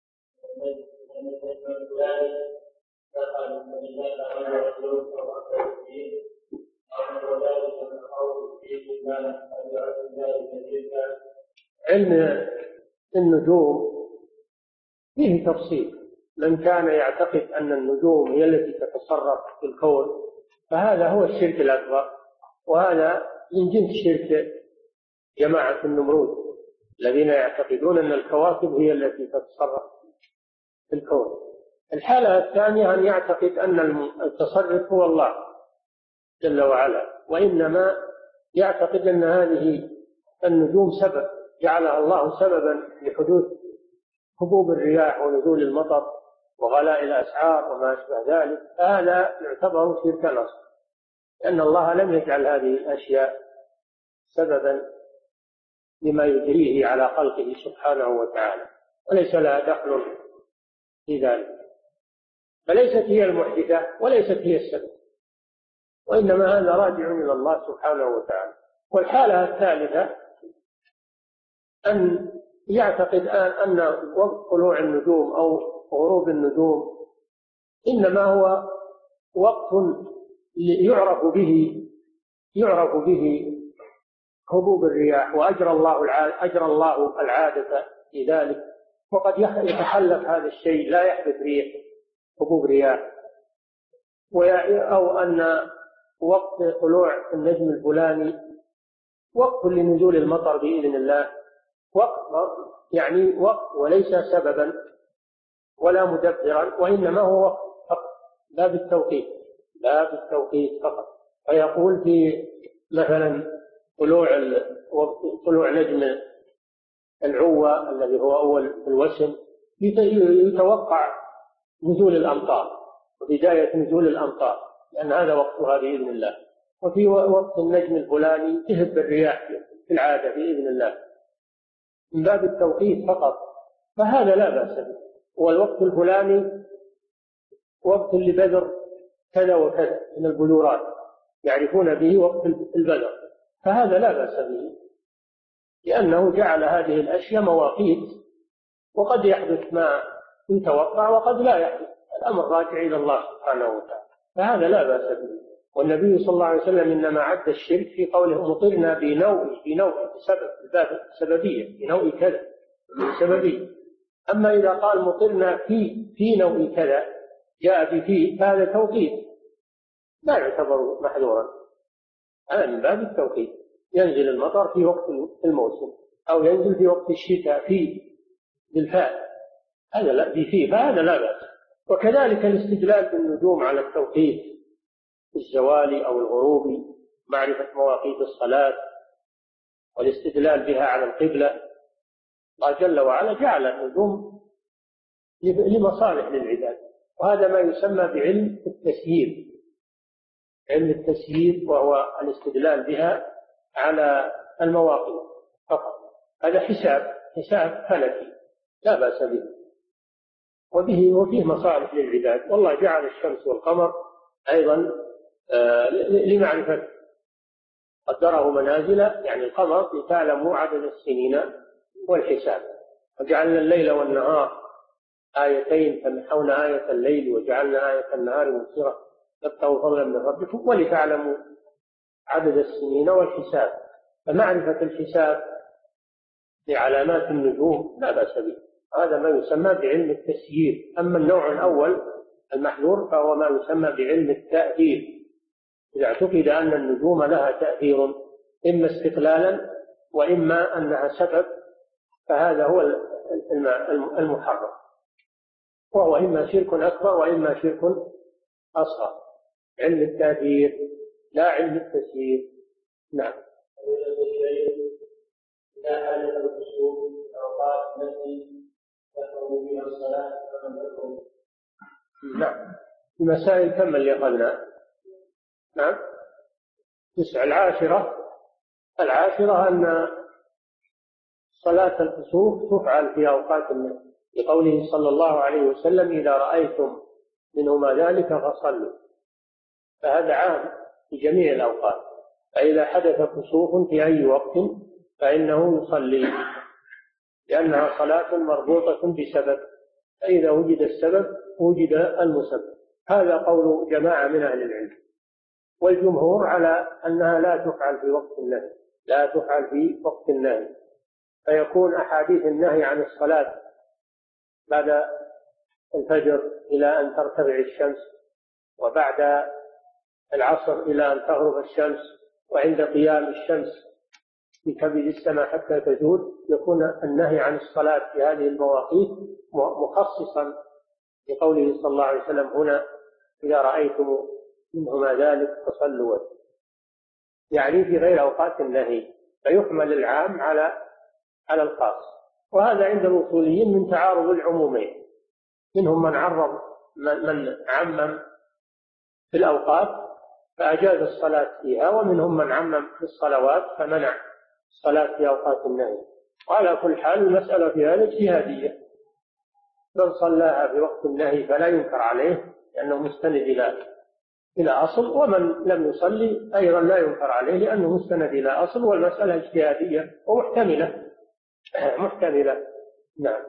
علم النجوم فيه تفصيل. من كان يعتقد أن النجوم هي التي تتصرف في الكون فهذا هو الشرك الأكبر، وهذا من جنس شرك جماعة النمرود الذين يعتقدون أن الكواكب هي التي تتصرف في الكون. الحالة الثانية أن يعتقد أن التصرف هو الله جل وعلا، وإنما يعتقد أن هذه النجوم سبب جعلها الله سببا لحدوث هبوب الرياح ونزول المطر وغلاء الأسعار وما أشبه ذلك. هذا يعتبر شركا أصغر، لأن الله لم يجعل هذه الأشياء سببا لما يجريه على خلقه سبحانه وتعالى، وليس لها دخل في ذلك، فليست هي المحدثة وليست هي السبب، وإنما هذا راجع إلى الله سبحانه وتعالى. والحالة الثالثة أن يعتقد أن وقت طلوع النجوم أو غروب النجوم إنما هو وقت يعرف به هبوب الرياح، وأجرى الله العادة في ذلك، وقد يتحلف هذا الشيء لا يحدث هبوب رياح، أو أن وقت طلوع النجم الفلاني وقت لنزول المطر بإذن الله وقت، يعني وقت وليس سببا ولا مدبرا، وإنما هو وقت فقط، لا بالتوقيت، لا بالتوقيت فقط. فيقول في مثلا طلوع نجم العوة الذي هو أول الوسم يتوقع نزول الأمطار وبداية نزول الأمطار، لأن هذا وقتها بإذن الله. وفي وقت النجم الفلاني تهب الرياح في العادة بإذن الله، من باب التوقيت فقط، فهذا لا بأس به. والوقت الفلاني وقت لبذر كذا وكذا من البذورات يعرفون به وقت البذر، فهذا لا بأس به، لأنه جعل هذه الأشياء مواقيت، وقد يحدث ما يتوقع وقد لا يحدث، الأمر راجع إلى الله سبحانه وتعالى، فهذا لا بأس به. والنبي صلى الله عليه وسلم إنما عد الشرك في قوله مطرنا بنوء بسبب الباب السببية، بنوء كذا سببية. أما إذا قال مطرنا في نوء كذا جاء بفيه، فهذا توقيت لا يعتبر محذورا، هذا من باب التوقيت. ينزل المطر في وقت الموسم، أو ينزل في وقت الشتاء في بالفاء، هذا لا بفيه، فهذا لا بأس. وكذلك الاستدلال بالنجوم على التوقيت الزوالي أو الغروبي، معرفة مواقيت الصلاة والاستدلال بها على القبلة. الله جل وعلا جعل النجوم لمصالح للعباد، وهذا ما يسمى بعلم التسيير، علم التسيير، وهو الاستدلال بها على المواقيت فقط. هذا حساب فلكي لا بأس به، وفيه مصالح للعباد. والله جعل الشمس والقمر أيضا لمعرفة، قدره منازل، يعني القمر لتعلموا عدد السنين والحساب. وجعلنا الليل والنهار آيتين فمحونا آية الليل وجعلنا آية النهار مبصرة تبتغوا فضلا من ربكم ولتعلموا عدد السنين والحساب. فمعرفة الحساب لعلامات النجوم لا بأس به، هذا ما يسمى بعلم التسيير. أما النوع الأول المحذور فهو ما يسمى بعلم التأثير، إذا اعتقد أن النجوم لها تأثير إما استقلالا وإما أنها سبب، فهذا هو المحرم، وهو إما شرك أكبر وإما شرك أصغر. علم التأثير لا علم التسيير. نعم. إذا حدث الخشوع أوقات التي تكون فيها الصلاة فمن تكون. نعم. المسائل كم اللي أخذنا؟ نعم. 9. العاشرة أن صلاة الكسوف تفعل في أوقات النهي، لقوله صلى الله عليه وسلم إذا رأيتم منهما ذلك فصلوا، فهذا عام في جميع الأوقات. فإذا حدث كسوف في أي وقت فإنه يصلي، لأنها صلاة مربوطة بسبب، فإذا وجد السبب وجد المسبب. هذا قول جماعة من أهل العلم، والجمهور على أنها لا تفعل في وقت النهي، لا تفعل في وقت النهي، فيكون أحاديث النهي عن الصلاة بعد الفجر إلى أن ترتفع الشمس، وبعد العصر إلى أن تغرب الشمس، وعند قيام الشمس في كبد السماء حتى تزول، يكون النهي عن الصلاة في هذه المواقيت مخصصا لقوله صلى الله عليه وسلم هنا إذا رأيتم منهما ذلك فصلوا، يعني في غير أوقات النهي، فيحمل العام على الخاص. وهذا عند الأصوليين من تعارض العمومين، منهم من عمم في الأوقات فأجاز الصلاة فيها، ومنهم من عمم في الصلوات فمنع الصلاة في أوقات النهي. وعلى كل حال المسألة في هذا اجتهادية، من صلاها في وقت النهي فلا ينكر عليه لأنه مستند إلى أصل، ومن لم يصلي أيضا لا ينكر عليه لأنه مستند إلى أصل، والمسألة اجتهادية ومحتملة محتملة. نعم.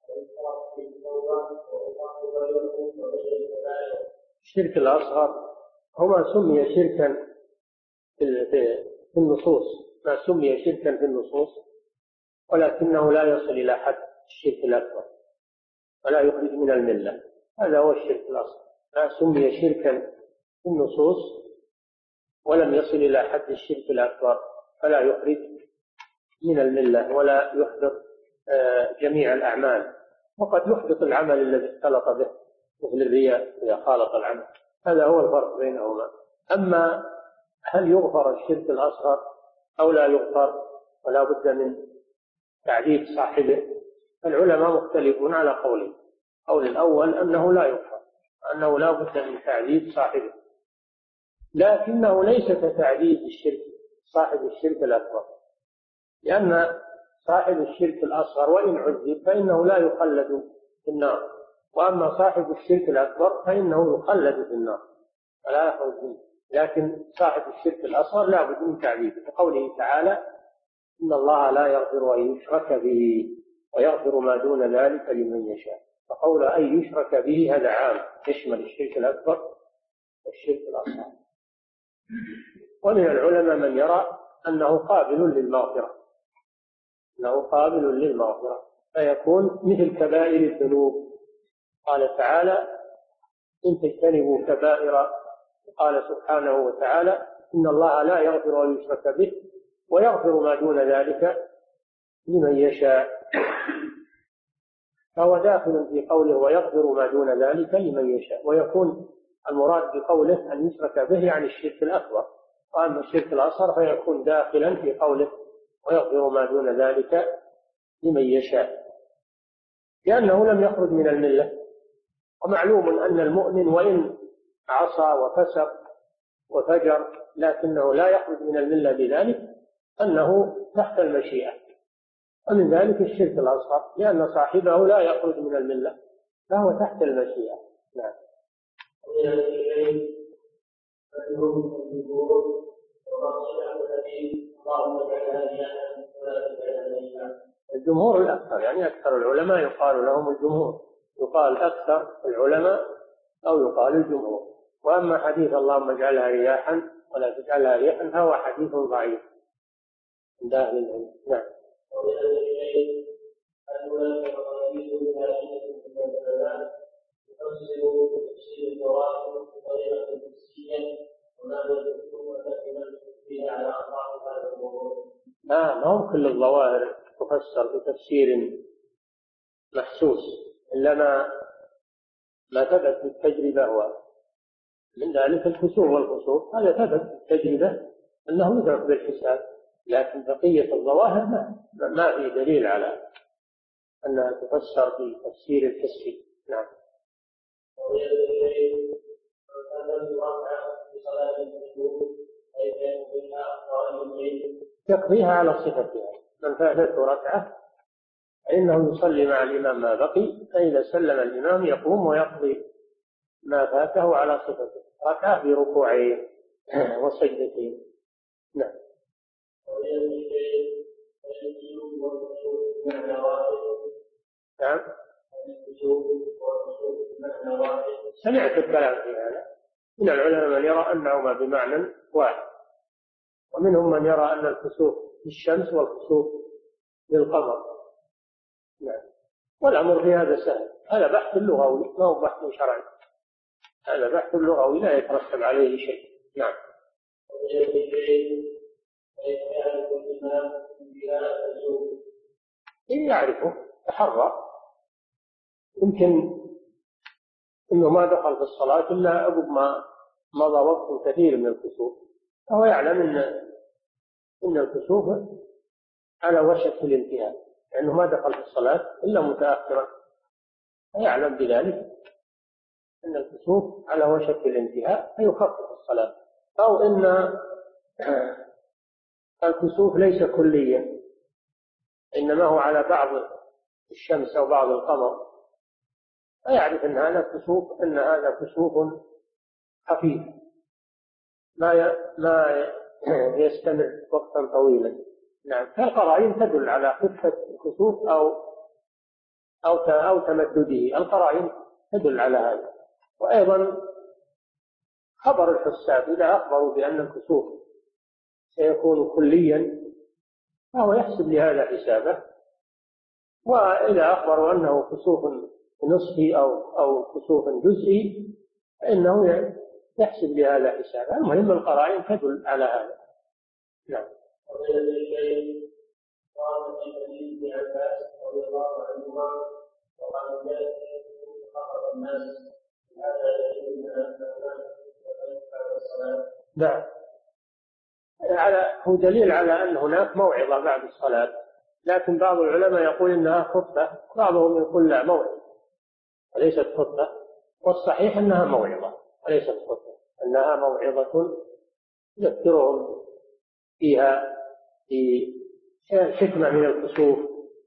الشرك الأصغر هو ما سمي شركا في النصوص، ما سمي شركا في النصوص، ولكنه لا يصل إلى حد الشرك الأكبر ولا يخرج من الملة. هذا هو الشرك الأصغر، ما سمي شركا في النصوص ولم يصل إلى حد الشرك الأكبر، فلا يخرج من الملة ولا يحبط جميع الأعمال، وقد يحبط العمل الذي اختلط به مثل الرياء إذا خالط العمل. هذا هو الفرق بينهما. أما هل يغفر الشرك الأصغر أو لا يغفر ولا بد من تعذيب صاحبه، العلماء مختلفون على قولين. قول الأول أنه لا يغفر، أنه لا بد من تعذيب صاحبه، لكنه ليس كتعذيب الشرك صاحب الشرك الأكبر، لأن صاحب الشرك الأصغر وإن عذب فإنه لا يخلد في النار، وأما صاحب الشرك الأكبر فإنه يخلد في النار ولا يخرج منه. لكن صاحب الشرك الأصغر لا بد من تعذيبه، لقوله تعالى: إن الله لا يغفر أن يشرك به ويغفر ما دون ذلك لمن يشاء. فقول أن يشرك به هذا عام، يشمل الشرك الأكبر والشرك الأصغر. ومن العلماء من يرى أنه قابل للمغفرة، أنه قابل للمغفرة، فيكون مثل كبائر الذنوب. قال تعالى: إن تجتنبوا كبائر، قال سبحانه وتعالى: إن الله لا يغفر أن يشرك به ويغفر ما دون ذلك لمن يشاء. فهو داخل في قوله ويغفر ما دون ذلك لمن يشاء، ويكون المراد بقوله أن يشرك به يعني الشرك الأكبر، وأما الشرك الأصغر فيكون داخلا في قوله ويغفر ما دون ذلك لمن يشاء، لأنه لم يخرج من الملة. ومعلوم أن المؤمن وإن عصى وفسق وفجر لكنه لا يخرج من الملة بذلك، أنه تحت المشيئة. ومن ذلك الشرك الأصغر، لأن صاحبه لا يخرج من الملة فهو تحت المشيئة. نعم. الجمهور الأكثر، يعني أكثر العلماء يقال لهم الجمهور، يقال أكثر العلماء أو يقال الجمهور. وأما حديث اللهم اجعلها رياحا ولا تجعلها رياحا فهو حديث ضعيف عند أهل العلم. نعم. ما هم كل الظواهر تفسر بتفسير محسوس، إلا ما ثبت بالتجربة، ومن ذلك الكسوف والخسوف، هذا ثبت بالتجربة أنه يدرك بالحساب، لكن بقية الظواهر ما في دليل على أنها تفسر بتفسير الحسي. نعم. يقضيها على صفتها، من فاتته ركعة فإنه يصلي مع الإمام ما بقي، فإذا سلم الإمام يقوم ويقضي ما فاته على صفته، ركعة بركوعين وسجدتين. نعم. نعم. سمعت الكلام في هذا، من العلماء من يرى أنهما بمعنى واحد، ومنهم من يرى أن الكسوف للشمس والكسوف للقمر. نعم. والأمر في هذا سهل، هذا بحث لغوي ما هو بحث شرعي، هذا بحث لغوي لا يترتب عليه شيء. نعم. يعرفه تحرى، يمكن إنه ما دخل في الصلاة إلا عقب ما مضى وقت كثير من الكسوف، فهو يعلم إن الكسوف على وشك الانتهاء، لأنه ما دخل في الصلاة إلا متأخرا، فيعلم بذلك أن الكسوف على وشك الانتهاء فيخفف الصلاة. أو إن الكسوف ليس كليا، إنما هو على بعض الشمس أو بعض القمر، فيعرف أن هذا كسوف خفيف ما يستمر وقتا طويلا. نعم. فالقرائن تدل على خفة الكسوف أو تمدده. القرائن تدل على هذا. وأيضا خبر الحساب إذا أخبروا بأن الكسوف سيكون كليا فهو يحسب لهذا حسابه، وإذا أخبروا أنه كسوف نصفي أو كسوف جزئي فإنه يحسب لهذا حسابه. المهم القرائن تدل على هذا. نعم. قال في حديث ابن عباس رضي الله عنهما وقال ذلك خطب الناس هذا يدل على الصلاه. نعم. هو دليل على أن هناك موعظة بعد الصلاة، لكن بعض العلماء يقول إنها خطبة، بعضهم يقول لا موعظة وليست خطبة، والصحيح أنها موعظة وليست خطبة، أنها موعظة يذكرهم فيها بحكمة من الكسوف،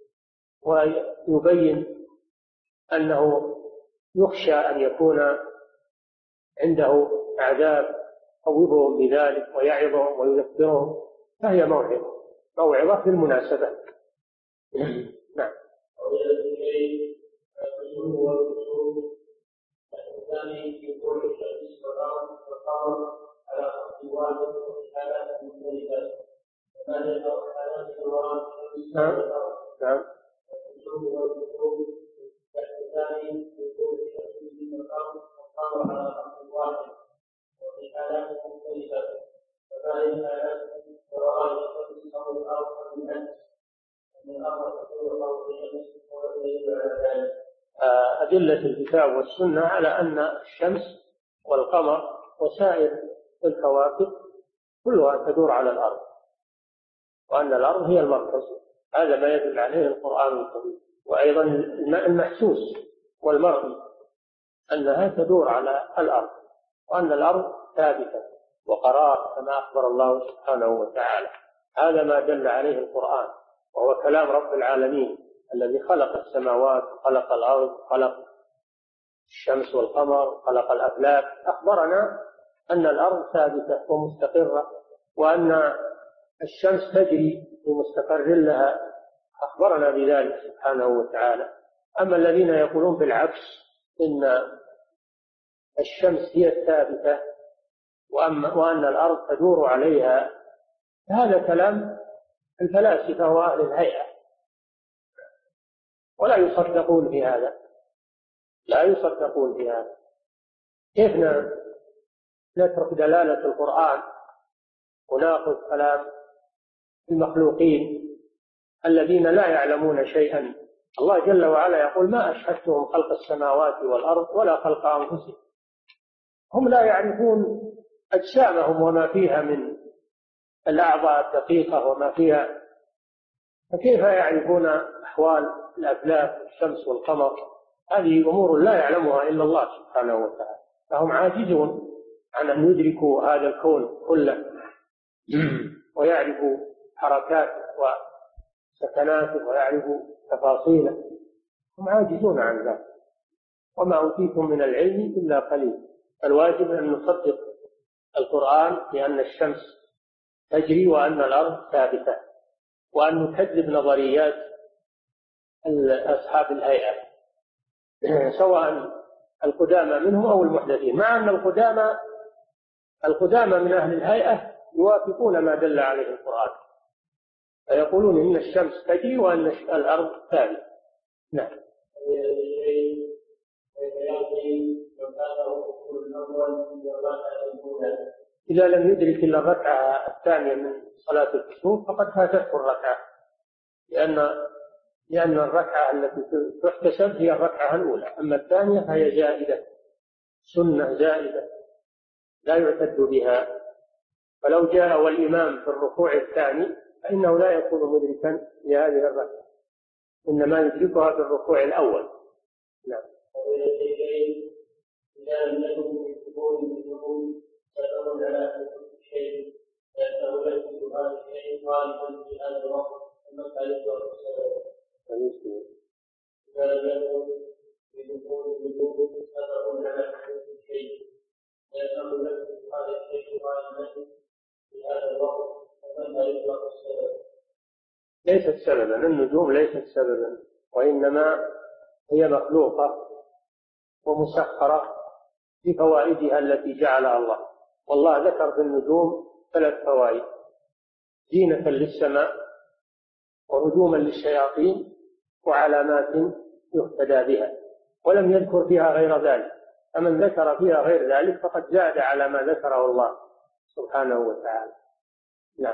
ويبين أنه يخشى أن يكون عنده عذاب يخوفهم بذلك ويعظهم ويذكرهم، فهي موعظة في المناسبة. نعم. نعم. أدلة الكتاب والسنة على أن الشمس والقمر وسائر الكواكب كلها تدور على الأرض، وأن الأرض هي المركز. هذا ما يدل عليه القرآن الكريم. وأيضا المحسوس والمرئي أنها تدور على الأرض، وأن الأرض ثابتة وقرار كما أخبر الله سبحانه وتعالى. هذا ما دل عليه القرآن، وهو كلام رب العالمين الذي خلق السماوات وخلق الأرض وخلق الشمس والقمر وخلق الأفلاك. أخبرنا أن الأرض ثابتة ومستقرة، وأن الشمس تجري بمستقر لها، أخبرنا بذلك سبحانه وتعالى. أما الذين يقولون بالعكس إن الشمس هي الثابتة وأن الأرض تدور عليها، هذا كلام الفلاسفة وأهل الهيئة، ولا يصدقون في هذا، لا يصدقون في هذا. كيف نترك دلالة القرآن ونأخذ كلام المخلوقين الذين لا يعلمون شيئا؟ الله جل وعلا يقول ما أشهدتهم خلق السماوات والأرض ولا خلق أنفسهم. هم لا يعرفون أجسامهم وما فيها من الأعضاء الدقيقة وما فيها، فكيف يعرفون أحوال الأفلاك والشمس والقمر؟ هذه أمور لا يعلمها إلا الله سبحانه وتعالى، فهم عاجزون عن أن يدركوا هذا الكون كله ويعرفوا حركاته وسكناته ويعرفوا تفاصيله، هم عاجزون عن ذلك. وما أوتيتم من العلم إلا قليل. الواجب أن نصدق القرآن بأن الشمس تجري وأن الأرض ثابتة، وأن نكذب نظريات أصحاب الهيئة سواء القدامى منهم أو المحدثين، مع أن القدامى من أهل الهيئة يوافقون ما دل عليه القرآن، فيقولون إن الشمس تجري وأن الأرض ثابتة. نعم. إذا لم يدرك إلا الركعة الثانية من صلاة الكسوف فقد فاتته الركعة، لأن الركعة التي تحتسب هي الركعة الأولى، أما الثانية فهي زائدة، سنة زائدة لا يعتد بها. فلو جاء والإمام في الركوع الثاني فإنه لا يكون مدركا لهذه الركعة، إنما يدركها في الركوع الأول. نعم. إذا لم يكن في القبور منهم سلام على كل شيء لأنه يكون هذا الشيء غالبا في هذا الوقت متى يبدأ السلام. إذا لم يكن في القبور منهم سلام على كل شيء لأنه يكون هذا الشيء غالبا في هذا الوقت متى يبدأ السلام. ليست سببا، النجوم ليست سببا، وإنما هي مخلوقة ومسخرة بفوائدها التي جعلها الله. والله ذكر في النجوم 3 فوائد: زينة للسماء، ورجوما للشياطين، وعلامات يهتدى بها، ولم يذكر فيها غير ذلك. فمن ذكر فيها غير ذلك فقد زاد على ما ذكره الله سبحانه وتعالى. نعم.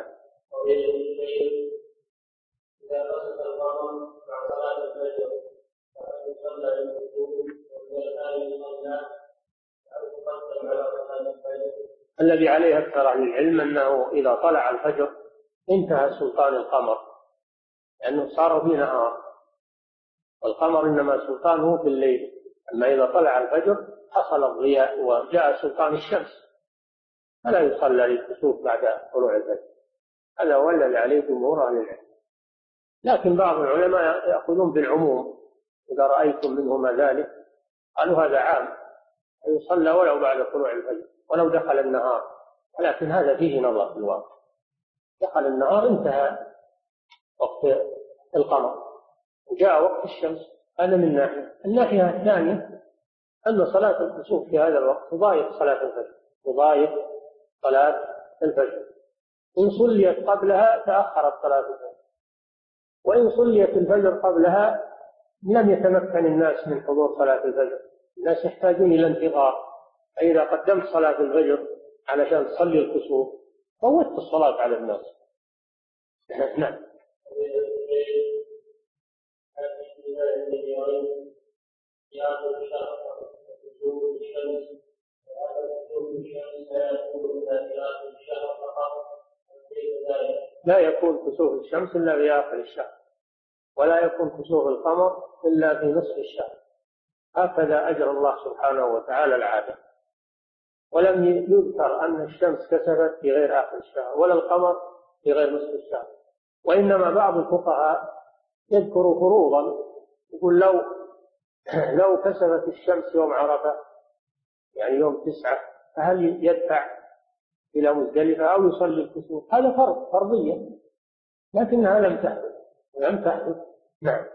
إذا قصد القمر مع صلاة الفجر فقد يصلى للوجوب والآن يصلى أو تقدم على صلاة الفجر. الذي عليه أكثر أهل العلم أنه إذا طلع الفجر انتهى سلطان القمر، لأنه صار في نهار، والقمر إنما سلطانه في الليل. أما إذا طلع الفجر حصل الضياء وجاء سلطان الشمس، فلا يصلى للكسوف بعد طلوع الفجر. هذا هو الذي عليه جمهور أهل العلم. لكن بعض العلماء يأخذون بالعموم: إذا رأيتم منهما ذلك، قالوا هذا عام، يصلى ولو بعد طلوع الفجر ولو دخل النهار. ولكن هذا فيه نظر في الواقع. دخل النهار انتهى وقت القمر وجاء وقت الشمس، هذا من ناحية. الناحية الثانية أن صلاة الكسوف في هذا الوقت تضايق صلاة الفجر، تضايق صلاة الفجر. إن صليت قبلها تأخرت صلاة الفجر، وإن صليت الفجر قبلها لم يتمكن الناس من حضور صلاة الفجر. الناس يحتاجون إلى انتظار. فإذا قدمت صلاة الفجر علشان تصلي الكسوف فوتت الصلاة على الناس. نعم. لا يكون كسوف الشمس إلا في آخر الشهر، ولا يكون كسوف القمر إلا في نصف الشهر. هكذا أجرى الله سبحانه وتعالى العادة. ولم يذكر أن الشمس كسفت في غير آخر الشهر ولا القمر في غير نصف الشهر. وإنما بعض الفقهاء يذكر فروضا، يقول لو كسفت الشمس يوم عرفة، يعني يوم 9، فهل يدفع إلى مزدلفة أو يصلي الكسوف؟ هذا فرضية، لكنها لم تحدث. نعم.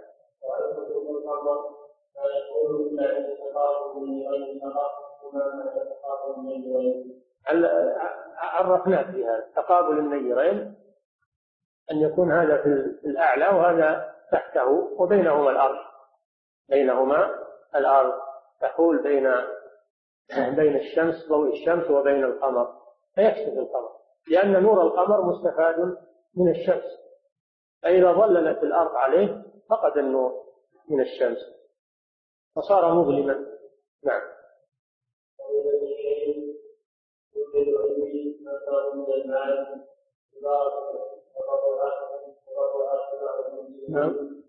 عرفنا في هذا تقابل النيرين، أن يكون هذا في الأعلى وهذا تحته، وبينهما الأرض تحول بين الشمس، ضوء الشمس، وبين القمر، فيكشف القمر، لأن نور القمر مستفاد من الشمس. فإذا ظللت الأرض عليه فقد النور من الشمس فصار مظلما. نعم. نعم.